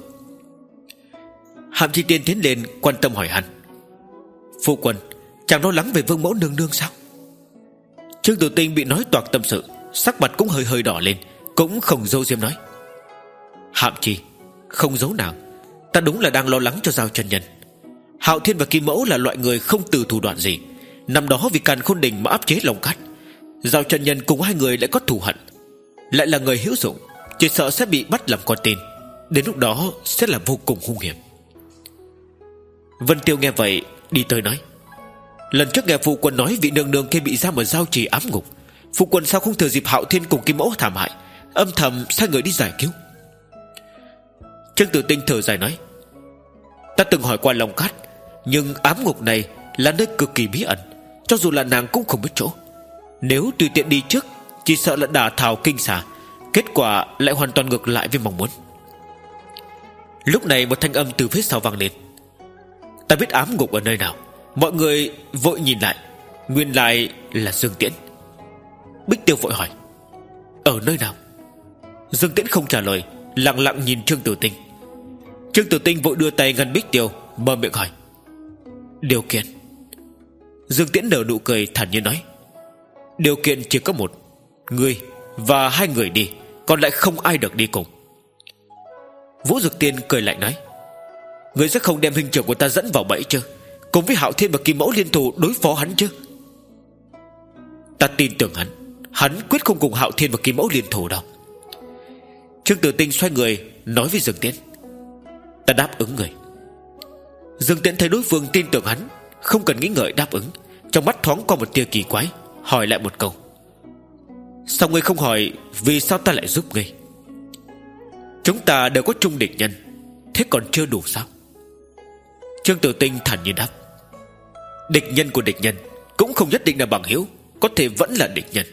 Hàm Chi Tiên tiến lên quan tâm hỏi han: phu quân, chàng lo lắng về vương mẫu nương nương sao? Trương Tử Tinh bị nói toạc tâm sự, sắc mặt cũng hơi hơi đỏ lên, cũng không giấu diếm nói: Hàm Chi, không giấu nàng, ta đúng là đang lo lắng cho Giao chân nhân. Hạo Thiên và Kim Mẫu là loại người không từ thủ đoạn gì, năm đó vì Càn Khôn Đỉnh mà áp chế Long Cát. Giao chân nhân cùng hai người lại có thù hận, lại là người hữu dụng, chỉ sợ sẽ bị bắt làm con tin, đến lúc đó sẽ là vô cùng hung hiểm. Vân Tiêu nghe vậy đi tới nói: lần trước nghe phu quân nói vị nương nương kia bị giam ở giao trì ám ngục, phu quân sao không thừa dịp Hạo Thiên cùng Kim Mẫu thảm hại, âm thầm sai người đi giải cứu? Trương Tử Tinh thở dài nói: ta từng hỏi qua Long Cát, nhưng ám ngục này là nơi cực kỳ bí ẩn, cho dù là nàng cũng không biết chỗ. Nếu tùy tiện đi trước, chỉ sợ là đả thảo kinh xà, kết quả lại hoàn toàn ngược lại với mong muốn. Lúc này một thanh âm từ phía sau vang lên: ta biết ám ngục ở nơi nào. Mọi người vội nhìn lại, nguyên lại là Dương Tiễn. Bích Tiêu vội hỏi: ở nơi nào? Dương Tiễn không trả lời, lặng lặng nhìn Trương Tử Tinh. Trương Tử Tinh vội đưa tay ngăn Bích Tiêu, mở miệng hỏi: điều kiện? Dương Tiễn nở nụ cười thản nhiên nói: điều kiện chỉ có một, ngươi Và hai người đi, còn lại không ai được đi cùng. Vũ Dực Tiên cười lạnh nói: Ngươi sẽ không đem huynh trưởng của ta dẫn vào bẫy chứ? Cùng với Hạo Thiên và Kim Mẫu liên thủ đối phó hắn chứ? Ta tin tưởng hắn, hắn quyết không cùng Hạo Thiên và Kim Mẫu liên thủ đâu. Trương Tử Tinh xoay người nói với Dương Tiễn: Ta đáp ứng người. Dương Tiễn thấy đối phương tin tưởng hắn, không cần nghĩ ngợi đáp ứng. Trong mắt thoáng qua một tia kỳ quái, hỏi lại một câu: Sao ngươi không hỏi vì sao ta lại giúp ngươi? Chúng ta đều có chung địch nhân, thế còn chưa đủ sao? Trương Tử Tinh thản nhiên đáp: Địch nhân của địch nhân cũng không nhất định là bằng hữu, có thể vẫn là địch nhân.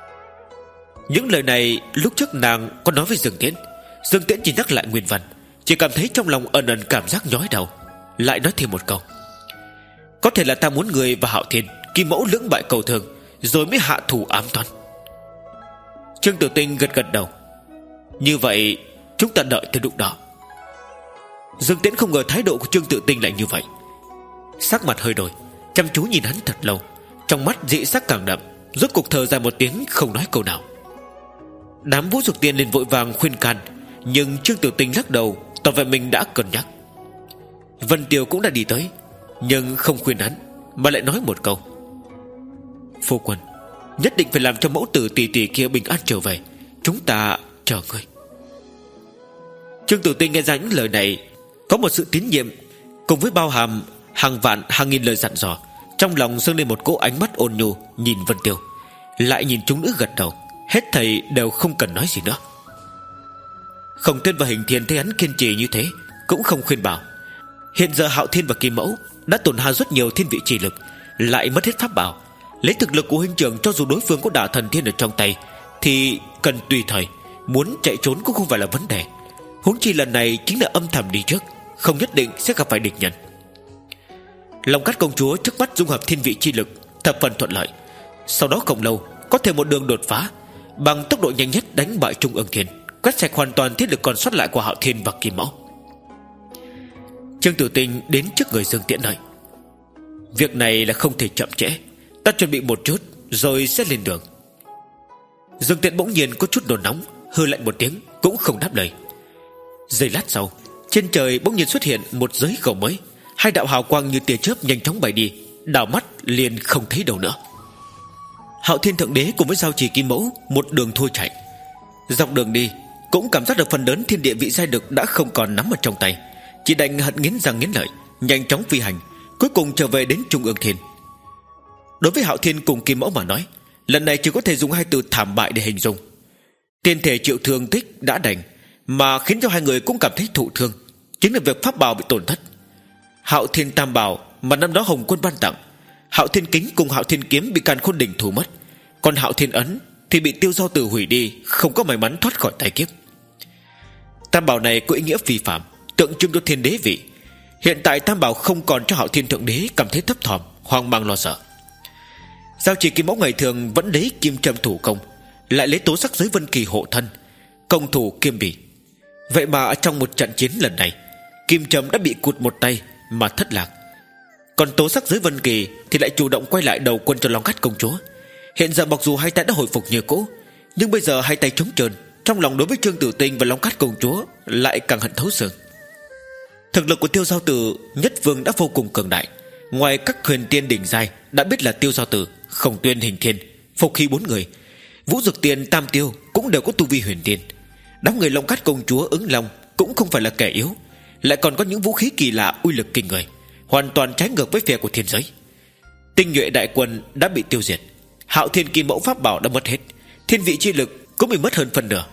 Những lời này lúc trước nàng có nói với Dương Tiễn. Dương Tiễn chỉ nhắc lại nguyên văn, chỉ cảm thấy trong lòng ẩn ẩn cảm giác nhói đầu. Lại nói thêm một câu: Có thể là ta muốn người và Hạo Thiên, Kim Mẫu lưỡng bại cầu thường, rồi mới hạ thủ ám toán. Trương Tử Tinh gật gật đầu: Như vậy chúng ta đợi tới lúc đó. Dương Tiễn không ngờ thái độ của Trương Tử Tinh lại như vậy. Sắc mặt hơi đổi, chăm chú nhìn hắn thật lâu, trong mắt dị sắc càng đậm. Rốt cục thở dài một tiếng, không nói câu nào. Đám Vũ Dực Tiên liền vội vàng khuyên can, nhưng Trương Tử Tinh lắc đầu, tỏ vẻ mình đã cân nhắc. Vân Tiêu cũng đã đi tới, nhưng không khuyên hắn, mà lại nói một câu: Phu quân, nhất định phải làm cho mẫu tử tỷ tỷ kia bình an trở về, chúng ta chờ ngươi. Trương Tử Tinh nghe ra những lời này, có một sự tín nhiệm cùng với bao hàm hàng vạn hàng nghìn lời dặn dò, trong lòng dâng lên một cỗ ánh mắt ôn nhu nhìn Vân Tiêu, lại nhìn chúng nữ gật đầu. Hết thầy đều không cần nói gì nữa. Khổng Tuyên và Hình Thiên thấy hắn kiên trì như thế, cũng không khuyên bảo. Hiện giờ Hạo Thiên và Kim Mẫu đã tổn hao rất nhiều thiên vị chi lực, lại mất hết pháp bảo. Lấy thực lực của huynh trưởng, cho dù đối phương có Đả Thần Thiên ở trong tay thì cần tùy thời, muốn chạy trốn cũng không phải là vấn đề. Huống chi lần này chính là âm thầm đi trước, không nhất định sẽ gặp phải địch nhân. Long Cát công chúa trước mắt dung hợp thiên vị chi lực thập phần thuận lợi, sau đó không lâu có thể một đường đột phá, bằng tốc độ nhanh nhất đánh bại Trung Ương Thiên, quét sạch hoàn toàn thiết lực còn sót lại của Hạo Thiên và Kim Mẫu. Trương Tử Tinh đến trước người Dương Tiễn nói: Việc này là không thể chậm trễ, ta chuẩn bị một chút rồi sẽ lên đường. Dương Tiễn bỗng nhiên có chút nôn nóng, hừ lạnh một tiếng, cũng không đáp lời. Giây lát sau, trên trời bỗng nhiên xuất hiện một giới khẩu mới, hai đạo hào quang như tia chớp nhanh chóng bay đi, đảo mắt liền không thấy đâu nữa. Hạo Thiên Thượng Đế cùng với Giao Trì Kim Mẫu một đường thôi chạy. Dọc đường đi cũng cảm giác được phần lớn thiên địa vị giai lực đã không còn nắm ở trong tay, chỉ đành hận nghiến răng nghiến lợi, nhanh chóng phi hành, cuối cùng trở về đến Trung Ương Thiên. Đối với Hạo Thiên cùng Kim Mẫu mà nói, lần này chỉ có thể dùng hai từ thảm bại để hình dung. Tiên thể chịu thương tích đã đành, mà khiến cho hai người cũng cảm thấy thụ thương chính là việc pháp bảo bị tổn thất. Hạo Thiên Tam Bảo mà năm đó Hồng Quân ban tặng, Hạo Thiên Kính cùng Hạo Thiên Kiếm bị Càn Khôn Đỉnh thu mất, còn Hạo Thiên Ấn thì bị Tiêu Giao Tử hủy đi, không có may mắn thoát khỏi tai kiếp. Tam Bảo này có ý nghĩa phi phàm, tượng trưng cho thiên đế vị. Hiện tại Tam Bảo không còn cho Hạo Thiên Thượng Đế cảm thấy thấp thỏm, hoang mang lo sợ. Giao Trì Kim Mẫu ngày thường vẫn lấy kim châm thủ công, lại lấy tố sắc giới vân kỳ hộ thân, công thủ kiêm bỉ. Vậy mà trong một trận chiến lần này, kim châm đã bị cụt một tay mà thất lạc, còn tố sắc giới vân kỳ thì lại chủ động quay lại đầu quân cho Long Cát công chúa. Hiện giờ mặc dù hai tay đã hồi phục như cũ, nhưng bây giờ hai tay trống trơn, trong lòng đối với Trương Tử Tinh và Long Cát công chúa lại càng hận thấu xương. Thực lực của Tiêu Giao Tử nhất vương đã vô cùng cường đại, ngoài các huyền tiên đỉnh giai đã biết là Tiêu Giao Tử, Khổng Tuyên, Hình Thiên, Phục Hy bốn người, Vũ Dực Tiên, Tam Tiêu cũng đều có tu vi huyền tiên. Đám người Long Cát công chúa ứng long cũng không phải là kẻ yếu, lại còn có những vũ khí kỳ lạ uy lực kinh người, hoàn toàn trái ngược với phe của thiên giới. Tinh nhuệ đại quân đã bị tiêu diệt, Hạo Thiên Kim Mẫu pháp bảo đã mất hết, thiên vị chi lực cũng bị mất hơn phần nửa.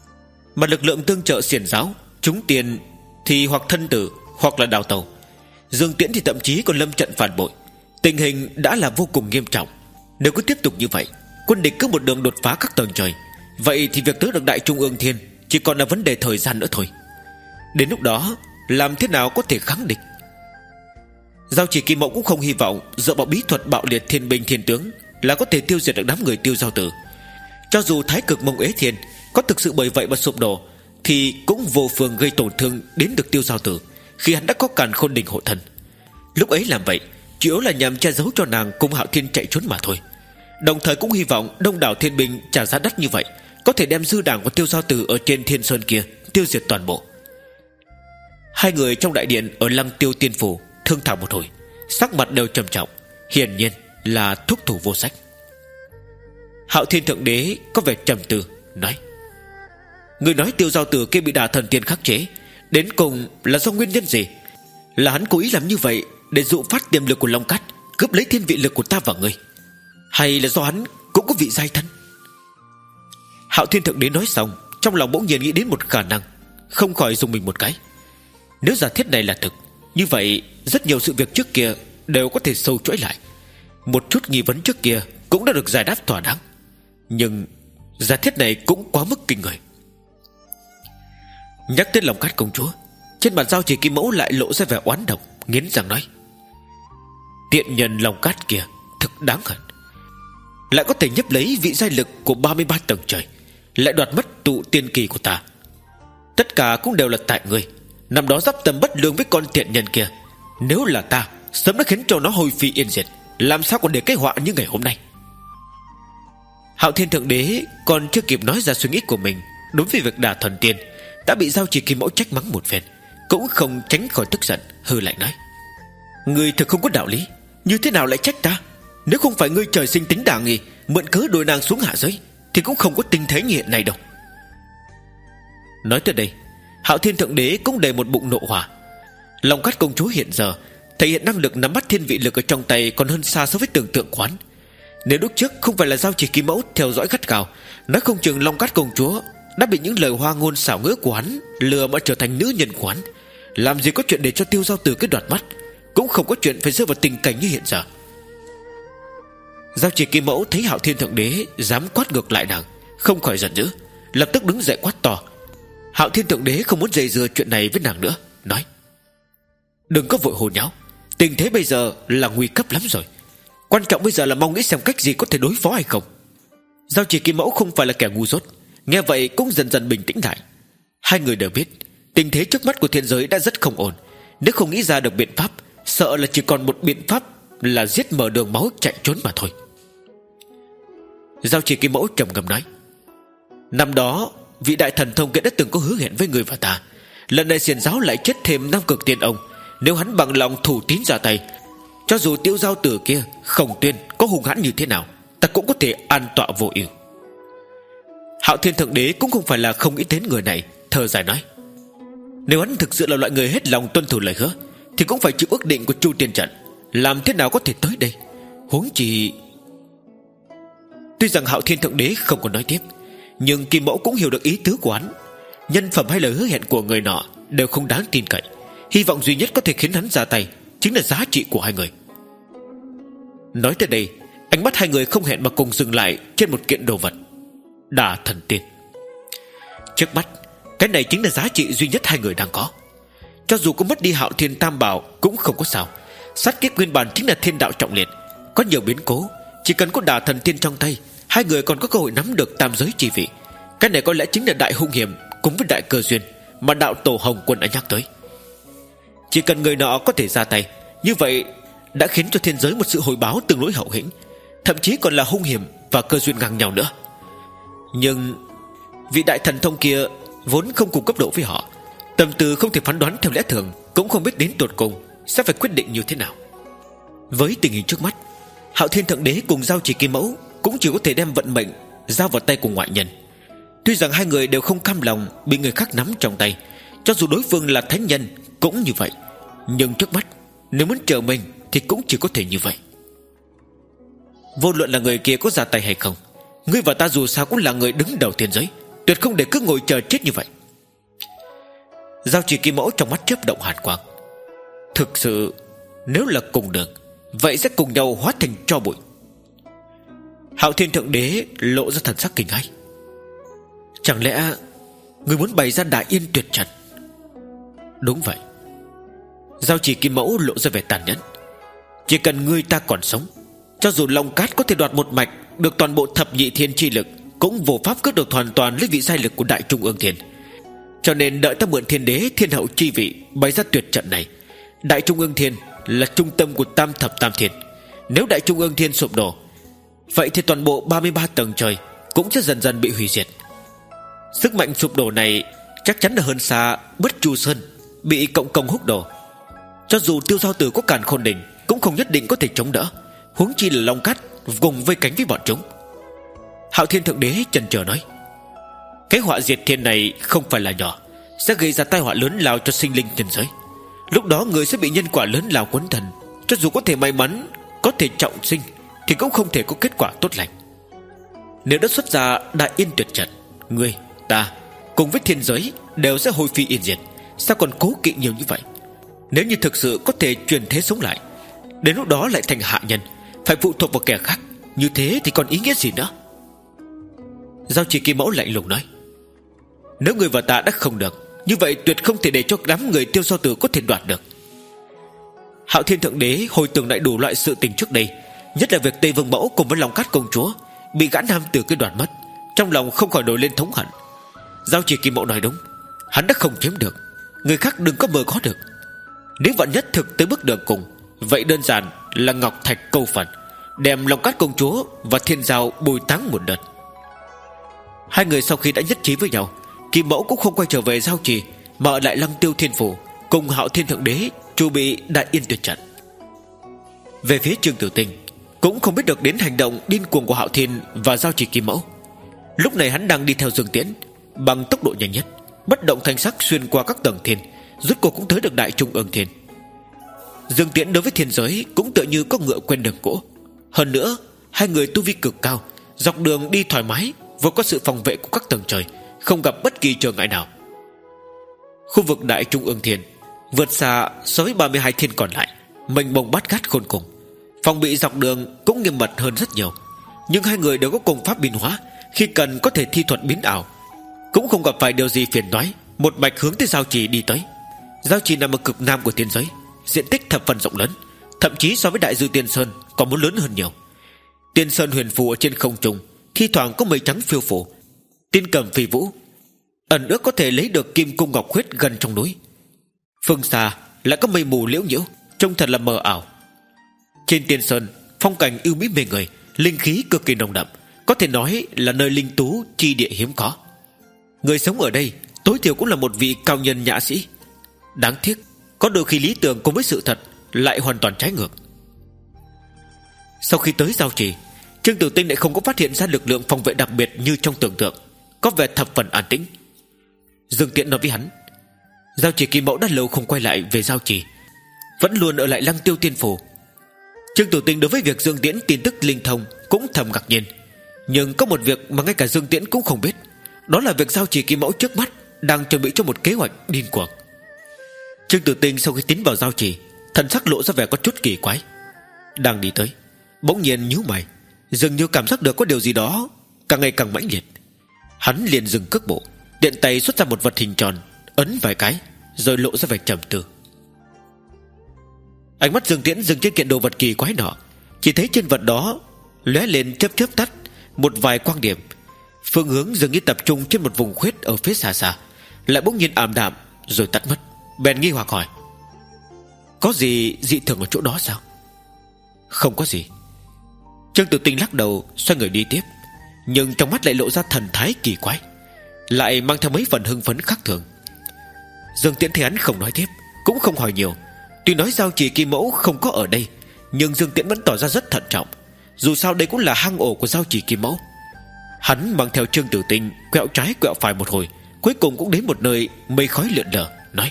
Mà lực lượng tương trợ xiển giáo, chúng tiền thì hoặc thân tử hoặc là đào tàu. Dương Tiễn thì thậm chí còn lâm trận phản bội. Tình hình đã là vô cùng nghiêm trọng. Nếu cứ tiếp tục như vậy, quân địch cứ một đường đột phá các tầng trời, vậy thì việc tới được Đại Trung Ương Thiên chỉ còn là vấn đề thời gian nữa thôi. Đến lúc đó làm thế nào có thể kháng địch? Giao Chỉ Kim Mẫu cũng không hy vọng dựa vào bí thuật bạo liệt thiên binh thiên tướng là có thể tiêu diệt được đám người Tiêu Giao Tử. Cho dù Thái Cực Mông Ế Thiên có thực sự bởi vậy mà sụp đổ, thì cũng vô phương gây tổn thương đến được Tiêu Giao Tử, khi hắn đã có Càn Khôn Đỉnh hộ thân. Lúc ấy làm vậy chủ yếu là nhằm che giấu cho nàng cùng Hạo Thiên chạy trốn mà thôi. Đồng thời cũng hy vọng đông đảo thiên binh trả giá đắt như vậy có thể đem dư đảng của Tiêu Giao Tử ở trên thiên sơn kia tiêu diệt toàn bộ. Hai người trong đại điện ở Lăng Tiêu Tiên Phủ thương thảo một hồi, sắc mặt đều trầm trọng, hiển nhiên là thúc thủ vô sách. Hạo Thiên Thượng Đế có vẻ trầm tư, nói: người nói Tiêu Giao Tử kia bị Đả Thần Tiên khắc chế, đến cùng là do nguyên nhân gì? Là hắn cố ý làm như vậy để dụ phát tiềm lực của Long Cát, cướp lấy thiên vị lực của ta và ngươi, hay là do hắn cũng có vị giai thân? Hạo Thiên Thượng Đế nói xong, trong lòng bỗng nhiên nghĩ đến một khả năng, không khỏi dùng mình một cái. Nếu giả thiết này là thực, như vậy rất nhiều sự việc trước kia đều có thể sâu chuỗi lại. Một chút nghi vấn trước kia cũng đã được giải đáp thỏa đáng. Nhưng giả thiết này cũng quá mức kinh người. Nhắc tới Long Cát công chúa, trên mặt Giao Chỉ Kim Mẫu lại lộ ra vẻ oán độc, nghiến răng nói: tiện nhân Long Cát kia thực đáng hận, lại có thể nhấp lấy vị giai lực của ba mươi ba tầng trời, lại đoạt mất tụ tiên kỳ của ta. Tất cả cũng đều là tại ngươi, năm đó giáp tâm bất lương với con tiện nhân kia. Nếu là ta, sớm đã khiến cho nó hôi phi yên diệt, làm sao còn để cái họa như ngày hôm nay. Hạo Thiên Thượng Đế còn chưa kịp nói ra suy nghĩ của mình đối với việc Đả Thần Tiên, đã bị Giao Chỉ Kim Mẫu trách mắng một phen, cũng không tránh khỏi tức giận, hừ lại nói: ngươi thực không có đạo lý, như thế nào lại trách ta? Nếu không phải ngươi trời sinh tính đả nghi, mượn cớ đuổi nàng xuống hạ giới, thì cũng không có tình thế như hiện nay đâu. Nói tới đây, Hạo Thiên Thượng Đế cũng đầy một bụng nộ hỏa. Long Cát công chúa hiện giờ thể hiện năng lực nắm bắt thiên vị lực ở trong tay còn hơn xa so với tưởng tượng quán. Nếu lúc trước không phải là Giao Chỉ Kim Mẫu theo dõi gắt gao, nói không chừng Long Cát công chúa đã bị những lời hoa ngôn xảo ngữ của hắn lừa mà trở thành nữ nhân của hắn. Làm gì có chuyện để cho Tiêu Giao Tử cái đoạt mắt, cũng không có chuyện phải rơi vào tình cảnh như hiện giờ. Giao Chỉ Kim Mẫu thấy Hạo Thiên Thượng Đế dám quát ngược lại nàng, không khỏi giận dữ, lập tức đứng dậy quát to. Hạo Thiên Thượng Đế không muốn dây dưa chuyện này với nàng nữa, nói: đừng có vội hồ nháo, tình thế bây giờ là nguy cấp lắm rồi. Quan trọng bây giờ là mong nghĩ xem cách gì có thể đối phó hay không. Giao Chỉ Kim Mẫu không phải là kẻ ngu dốt, nghe vậy cũng dần dần bình tĩnh lại. Hai người đều biết tình thế trước mắt của thiên giới đã rất không ổn, nếu không nghĩ ra được biện pháp, sợ là chỉ còn một biện pháp là giết mở đường máu chạy trốn mà thôi. Giao Chỉ Kim Mẫu trầm ngâm nói: năm đó vị đại thần thông kia đã từng có hứa hẹn với người và ta, lần này xiển giáo lại chết thêm Nam Cực Tiên ông. Nếu hắn bằng lòng thủ tín ra tay, cho dù Tiêu Giao Tử kia Khổng Tuyên có hung hãn như thế nào, ta cũng có thể an tọa vô ưu. Hạo Thiên Thượng Đế cũng không phải là không nghĩ đến người này, thở dài nói: nếu hắn thực sự là loại người hết lòng tuân thủ lời hứa, thì cũng phải chịu ước định của Chu Tiên Trận, làm thế nào có thể tới đây. Huống chi... Tuy rằng Hạo Thiên Thượng Đế không còn nói tiếp, nhưng Kim Mẫu cũng hiểu được ý tứ của hắn. Nhân phẩm hay lời hứa hẹn của người nọ đều không đáng tin cậy, hy vọng duy nhất có thể khiến hắn ra tay chính là giá trị của hai người. Nói tới đây, ánh mắt hai người không hẹn mà cùng dừng lại trên một kiện đồ vật: Đả Thần Tiên. Trước mắt, cái này chính là giá trị duy nhất hai người đang có. Cho dù có mất đi Hạo Thiên Tam Bảo cũng không có sao. Sát kiếp nguyên bản chính là thiên đạo trọng liệt, có nhiều biến cố, chỉ cần có Đả Thần Tiên trong tay, hai người còn có cơ hội nắm được tam giới chi vị. Cái này có lẽ chính là đại hung hiểm cùng với đại cơ duyên mà đạo tổ Hồng Quân đã nhắc tới. Chỉ cần người nọ có thể ra tay, như vậy đã khiến cho thiên giới một sự hồi báo tương đối hậu hĩnh, thậm chí còn là hung hiểm và cơ duyên ngang nhau nữa. Nhưng vị đại thần thông kia vốn không cùng cấp độ với họ, tâm tư không thể phán đoán theo lẽ thường, cũng không biết đến tột cùng sẽ phải quyết định như thế nào. Với tình hình trước mắt, Hạo Thiên Thượng Đế cùng Giao Chỉ Kim Mẫu cũng chỉ có thể đem vận mệnh giao vào tay của ngoại nhân. Tuy rằng hai người đều không cam lòng bị người khác nắm trong tay, cho dù đối phương là thánh nhân cũng như vậy, nhưng trước mắt nếu muốn chờ mình thì cũng chỉ có thể như vậy. Vô luận là người kia có ra tay hay không, ngươi và ta dù sao cũng là người đứng đầu thiên giới, tuyệt không để cứ ngồi chờ chết như vậy. Giao Chỉ Kim Mẫu trong mắt chớp động hàn quang. Thực sự nếu là cùng đường, vậy sẽ cùng nhau hóa thành tro bụi. Hạo Thiên Thượng Đế lộ ra thần sắc kinh hãi. Chẳng lẽ ngươi muốn bày ra Đại Yên Tuyệt Trần? Đúng vậy. Giao Chỉ Kim Mẫu lộ ra vẻ tàn nhẫn. Chỉ cần ngươi ta còn sống, cho dù Long Cát có thể đoạt một mạch được toàn bộ thập nhị thiên chi lực, cũng vô pháp cướp được hoàn toàn lấy vị giai lực của Đại Trung ương Thiên. Cho nên đợi ta mượn Thiên Đế Thiên Hậu chi vị bày ra tuyệt trận này. Đại Trung ương Thiên là trung tâm của tam thập tam thiên. Nếu Đại Trung ương Thiên sụp đổ, vậy thì toàn bộ ba mươi ba tầng trời cũng sẽ dần dần bị hủy diệt. Sức mạnh sụp đổ này chắc chắn là hơn xa Bất Chu Sơn bị cộng công húc đổ. Cho dù Tiêu Giao Tử có càn khôn đỉnh cũng không nhất định có thể chống đỡ, huống chi là Long Cát cùng vây cánh với bọn chúng. Hạo Thiên Thượng Đế chần chờ nói: cái họa diệt thiên này không phải là nhỏ, sẽ gây ra tai họa lớn lao cho sinh linh nhân giới. Lúc đó người sẽ bị nhân quả lớn lao quấn thân. Cho dù có thể may mắn có thể trọng sinh thì cũng không thể có kết quả tốt lành. Nếu đã xuất ra Đại Yên Tuyệt Trận, người, ta cùng với thiên giới đều sẽ hồi phi yên diệt. Sao còn cố kỵ nhiều như vậy? Nếu như thực sự có thể truyền thế sống lại, đến lúc đó lại thành hạ nhân, phải phụ thuộc vào kẻ khác, như thế thì còn ý nghĩa gì nữa? Giao Chỉ Kim Mẫu lạnh lùng nói: nếu người và ta đã không được, như vậy tuyệt không thể để cho đám người Tiêu Giao Tử có thể đoạt được. Hạo Thiên Thượng Đế hồi tưởng lại đủ loại sự tình trước đây, nhất là việc Tây Vương Mẫu cùng với Long Cát công chúa bị gã nam tử kia đoạt mất, trong lòng không khỏi nổi lên thống hận. Giao Chỉ Kim Mẫu nói đúng, hắn đã không chiếm được, người khác đừng có mơ có được. Nếu vạn nhất thực tới bước đường cùng, vậy đơn giản là ngọc thạch câu phần, đem Long Cát công chúa và Thiên Giao bồi táng một đợt. Hai người sau khi đã nhất trí với nhau, Kim Mẫu cũng không quay trở về Giao Trì, mà ở lại Lăng Tiêu Thiên Phủ cùng Hạo Thiên Thượng Đế chuẩn bị Đại Yên Tuyệt Trận. Về phía Trương Tử Tinh cũng không biết được đến hành động điên cuồng của Hạo Thiên và Giao Chỉ Kim Mẫu. Lúc này hắn đang đi theo Dương Tiễn bằng tốc độ nhanh nhất, bất động thanh sắc xuyên qua các tầng thiên, rốt cuộc cũng tới được Đại Trung Ương Thiên. Dương Tiễn đối với thiên giới cũng tựa như có ngựa quen đường cũ. Hơn nữa hai người tu vi cực cao, dọc đường đi thoải mái, vừa có sự phòng vệ của các tầng trời, không gặp bất kỳ trở ngại nào. Khu vực Đại Trung Ương Thiên vượt xa so với ba mươi hai thiên còn lại, mênh mông bát ngát khôn cùng. Phòng bị dọc đường cũng nghiêm mật hơn rất nhiều, nhưng hai người đều có công pháp biến hóa, khi cần có thể thi thuật biến ảo, cũng không gặp phải điều gì phiền toái, một mạch hướng tới Giao Trì đi tới. Giao Trì nằm ở cực nam của thiên giới, diện tích thập phần rộng lớn, thậm chí so với Đại Dư Tiên Sơn còn muốn lớn hơn nhiều. Tiên Sơn huyền phù ở trên không trung, thi thoảng có mây trắng phiêu phù, tiên cầm phi vũ, ẩn ước có thể lấy được kim cung ngọc huyết gần trong núi. Phương xa lại có mây mù liễu nhiễu, trông thật là mờ ảo. Trên Tiên Sơn phong cảnh ưu mỹ mê người, linh khí cực kỳ nồng đậm, có thể nói là nơi linh tú chi địa hiếm có. Người sống ở đây tối thiểu cũng là một vị cao nhân nhã sĩ. Đáng tiếc có đôi khi lý tưởng cùng với sự thật lại hoàn toàn trái ngược. Sau khi tới Giao Trì, Trương Tử Tinh lại không có phát hiện ra lực lượng phòng vệ đặc biệt như trong tưởng tượng, có vẻ thập phần an tĩnh. Dương Tiễn nói với hắn: Giao Chỉ Kim Mẫu đã lâu không quay lại về Giao Trì, vẫn luôn ở lại Lăng Tiêu Tiên Phủ. Trương Tử Tinh đối với việc Dương Tiễn tin tức linh thông cũng thầm ngạc nhiên, nhưng có một việc mà ngay cả Dương Tiễn cũng không biết, đó là việc Giao Chỉ Kim Mẫu trước mắt đang chuẩn bị cho một kế hoạch điên cuồng. Trương Tử Tinh sau khi tiến vào Giao Trì, thần sắc lộ ra vẻ có chút kỳ quái. Đang đi tới, bỗng nhiên nhíu mày, dường như cảm giác được có điều gì đó càng ngày càng mãnh liệt. Hắn liền dừng cước bộ, tiện tay xuất ra một vật hình tròn, ấn vài cái rồi lộ ra vẻ trầm tư. Ánh mắt Dương Tiễn dừng trên kiện đồ vật kỳ quái nọ, chỉ thấy trên vật đó lóe lên chớp chớp tắt một vài quang điểm, phương hướng dường như tập trung trên một vùng khuyết ở phía xa xa, lại bỗng nhiên ảm đạm rồi tắt mất. Bèn nghi hoặc hỏi: có gì dị thường ở chỗ đó sao? Không có gì. Trương Tử Tinh lắc đầu xoay người đi tiếp, nhưng trong mắt lại lộ ra thần thái kỳ quái, lại mang theo mấy phần hưng phấn khác thường. Dương Tiễn thấy hắn không nói tiếp, cũng không hỏi nhiều. Tuy nói Giao Chỉ Kim Mẫu không có ở đây, nhưng Dương Tiễn vẫn tỏ ra rất thận trọng, dù sao đây cũng là hang ổ của Giao Chỉ Kim Mẫu. Hắn mang theo Trương Tử Tinh quẹo trái quẹo phải một hồi, cuối cùng cũng đến một nơi mây khói lượn lờ, nói: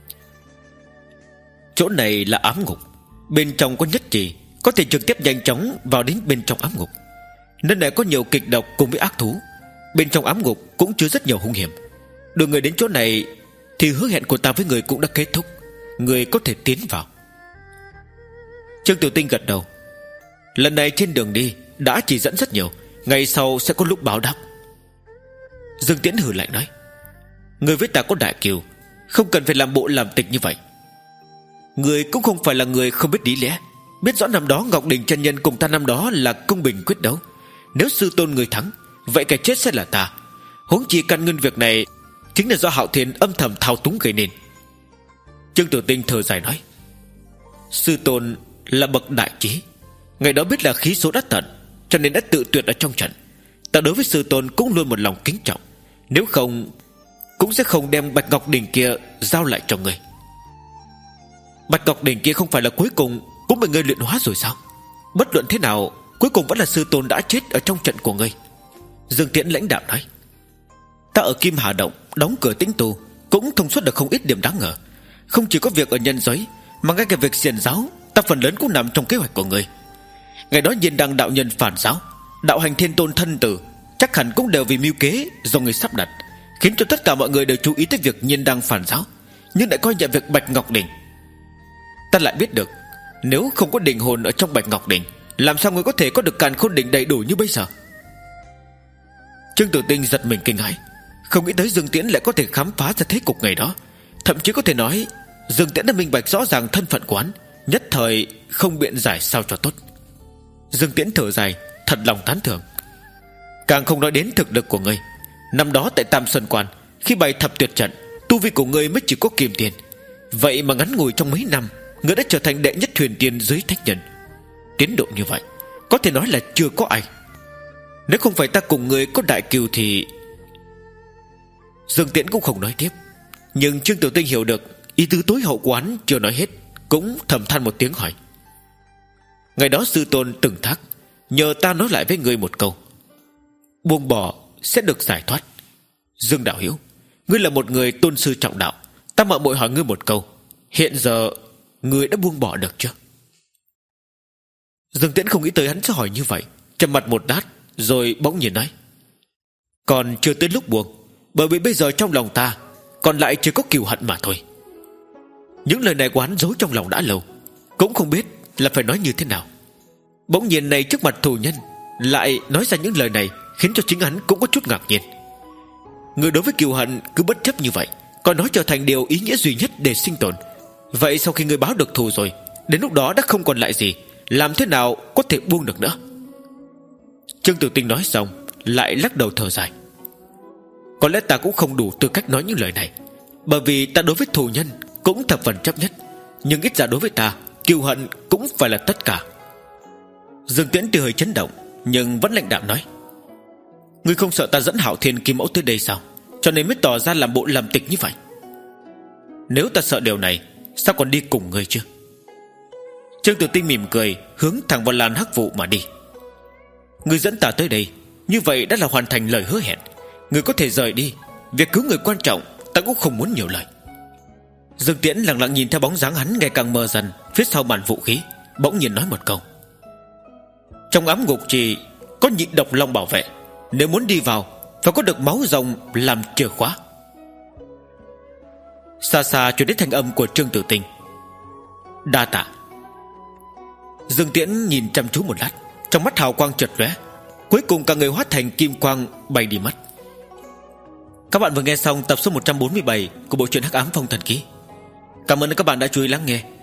chỗ này là ám ngục, bên trong có nhất trì, có thể trực tiếp nhanh chóng vào đến bên trong ám ngục. Nơi này có nhiều kịch độc cùng với ác thú, bên trong ám ngục cũng chứa rất nhiều hung hiểm. Đưa người đến chỗ này thì hứa hẹn của ta với người cũng đã kết thúc, người có thể tiến vào. Trương Tử Tinh gật đầu. Lần này trên đường đi đã chỉ dẫn rất nhiều, ngày sau sẽ có lúc báo đáp. Dương Tiễn hừ lạnh nói: người với ta có đại kiều, không cần phải làm bộ làm tịch như vậy. Người cũng không phải là người không biết lý lẽ, biết rõ năm đó Ngọc Đình chân nhân cùng ta năm đó là công bình quyết đấu. Nếu sư tôn người thắng, vậy cái chết sẽ là ta. Huống chi căn nguyên việc này chính là do Hạo Thiên âm thầm thao túng gây nên. Trương Tử Tinh thở dài nói: sư tôn là bậc đại trí, ngày đó biết là khí số đã tận, cho nên đã tự tuyệt ở trong trận. Ta đối với sư tôn cũng luôn một lòng kính trọng, nếu không cũng sẽ không đem Bạch Ngọc Đỉnh kia giao lại cho ngươi. Bạch Ngọc Đỉnh kia không phải là cuối cùng cũng bị ngươi luyện hóa rồi sao? Bất luận thế nào, cuối cùng vẫn là sư tôn đã chết ở trong trận của ngươi. Dương Tiễn lãnh đạo nói. Ta ở Kim Hà Động đóng cửa tĩnh tu cũng thông suốt được không ít điểm đáng ngờ. Không chỉ có việc ở nhân giới, mà ngay cả việc xiển giáo ta phần lớn cũng nằm trong kế hoạch của ngươi. Ngày đó Nhiên Đăng đạo nhân phản giáo, đạo hành Thiên Tôn thân tử, chắc hẳn cũng đều vì mưu kế do ngươi sắp đặt, khiến cho tất cả mọi người đều chú ý tới việc Nhiên Đăng phản giáo, nhưng lại coi nhẹ việc Bạch Ngọc Đỉnh. Ta lại biết được, nếu không có đỉnh hồn ở trong Bạch Ngọc Đỉnh, làm sao ngươi có thể có được Càn Khôn Đỉnh đầy đủ như bây giờ? Trương Tử Tinh giật mình kinh hãi, không nghĩ tới Dương Tiễn lại có thể khám phá ra thế cục ngày đó. Thậm chí có thể nói Dương Tiễn đã minh bạch rõ ràng thân phận của hắn, nhất thời không biện giải sao cho tốt. Dương Tiễn thở dài, thật lòng tán thưởng. Càng không nói đến thực lực của ngươi. Năm đó tại Tam Xuân Quan, khi bày thập tuyệt trận, tu vi của ngươi mới chỉ có kim tiền. Vậy mà ngắn ngủi trong mấy năm, ngươi đã trở thành đệ nhất huyền tiên dưới thánh nhân. Tiến độ như vậy, có thể nói là chưa có ai. Nếu không phải ta cùng ngươi có đại kiều thì... Dương Tiễn cũng không nói tiếp. Nhưng Trương Tiểu Tinh hiểu được ý tứ tối hậu của hắn chưa nói hết, cũng thầm than một tiếng hỏi. Ngày đó sư tôn từng thác, nhờ ta nói lại với ngươi một câu: buông bỏ sẽ được giải thoát. Dương đạo hữu, ngươi là một người tôn sư trọng đạo, ta mạo muội hỏi ngươi một câu, hiện giờ ngươi đã buông bỏ được chưa? Dương Tiễn không nghĩ tới hắn sẽ hỏi như vậy, trầm mặt một lát rồi bỗng nhiên nói: còn chưa tới lúc buông, bởi vì bây giờ trong lòng ta còn lại chỉ có cừu hận mà thôi. Những lời này của hắn giấu trong lòng đã lâu, cũng không biết là phải nói như thế nào. Bỗng nhiên này trước mặt thù nhân lại nói ra những lời này, khiến cho chính hắn cũng có chút ngạc nhiên. Người đối với cừu hận cứ bất chấp như vậy, còn nói trở thành điều ý nghĩa duy nhất để sinh tồn. Vậy sau khi người báo được thù rồi, đến lúc đó đã không còn lại gì, làm thế nào có thể buông được nữa? Trương Tử Tinh nói xong lại lắc đầu thở dài. Có lẽ ta cũng không đủ tư cách nói những lời này, bởi vì ta đối với thù nhân cũng thập phần chấp nhất, nhưng ít ra đối với ta, cừu hận cũng phải là tất cả. Dương Tiễn tuy hơi chấn động, nhưng vẫn lạnh đạm nói: ngươi không sợ ta dẫn Hạo Thiên Kim Mẫu tới đây sao, cho nên mới tỏ ra làm bộ làm tịch như vậy? Nếu ta sợ điều này, sao còn đi cùng ngươi chứ? Trương Tử Tinh mỉm cười, hướng thẳng vào làn hắc vụ mà đi. Ngươi dẫn ta tới đây, như vậy đã là hoàn thành lời hứa hẹn. Ngươi có thể rời đi, việc cứu người quan trọng, ta cũng không muốn nhiều lời. Dương Tiễn lặng lặng nhìn theo bóng dáng hắn ngày càng mờ dần phía sau màn vũ khí, bỗng nhiên nói một câu: trong ám ngục trì có nhị độc long bảo vệ, nếu muốn đi vào phải có được máu rồng làm chìa khóa. Xa xa truyền đến thanh âm của Trương Tử Tinh: đa tạ. Dương Tiễn nhìn chăm chú một lát, trong mắt hào quang chợt lóe, cuối cùng cả người hóa thành kim quang bay đi mất. Các bạn vừa nghe xong tập số một trăm bốn mươi bảy của bộ truyện Hắc Ám Phong Thần Ký. Cảm ơn các bạn đã chú ý lắng nghe.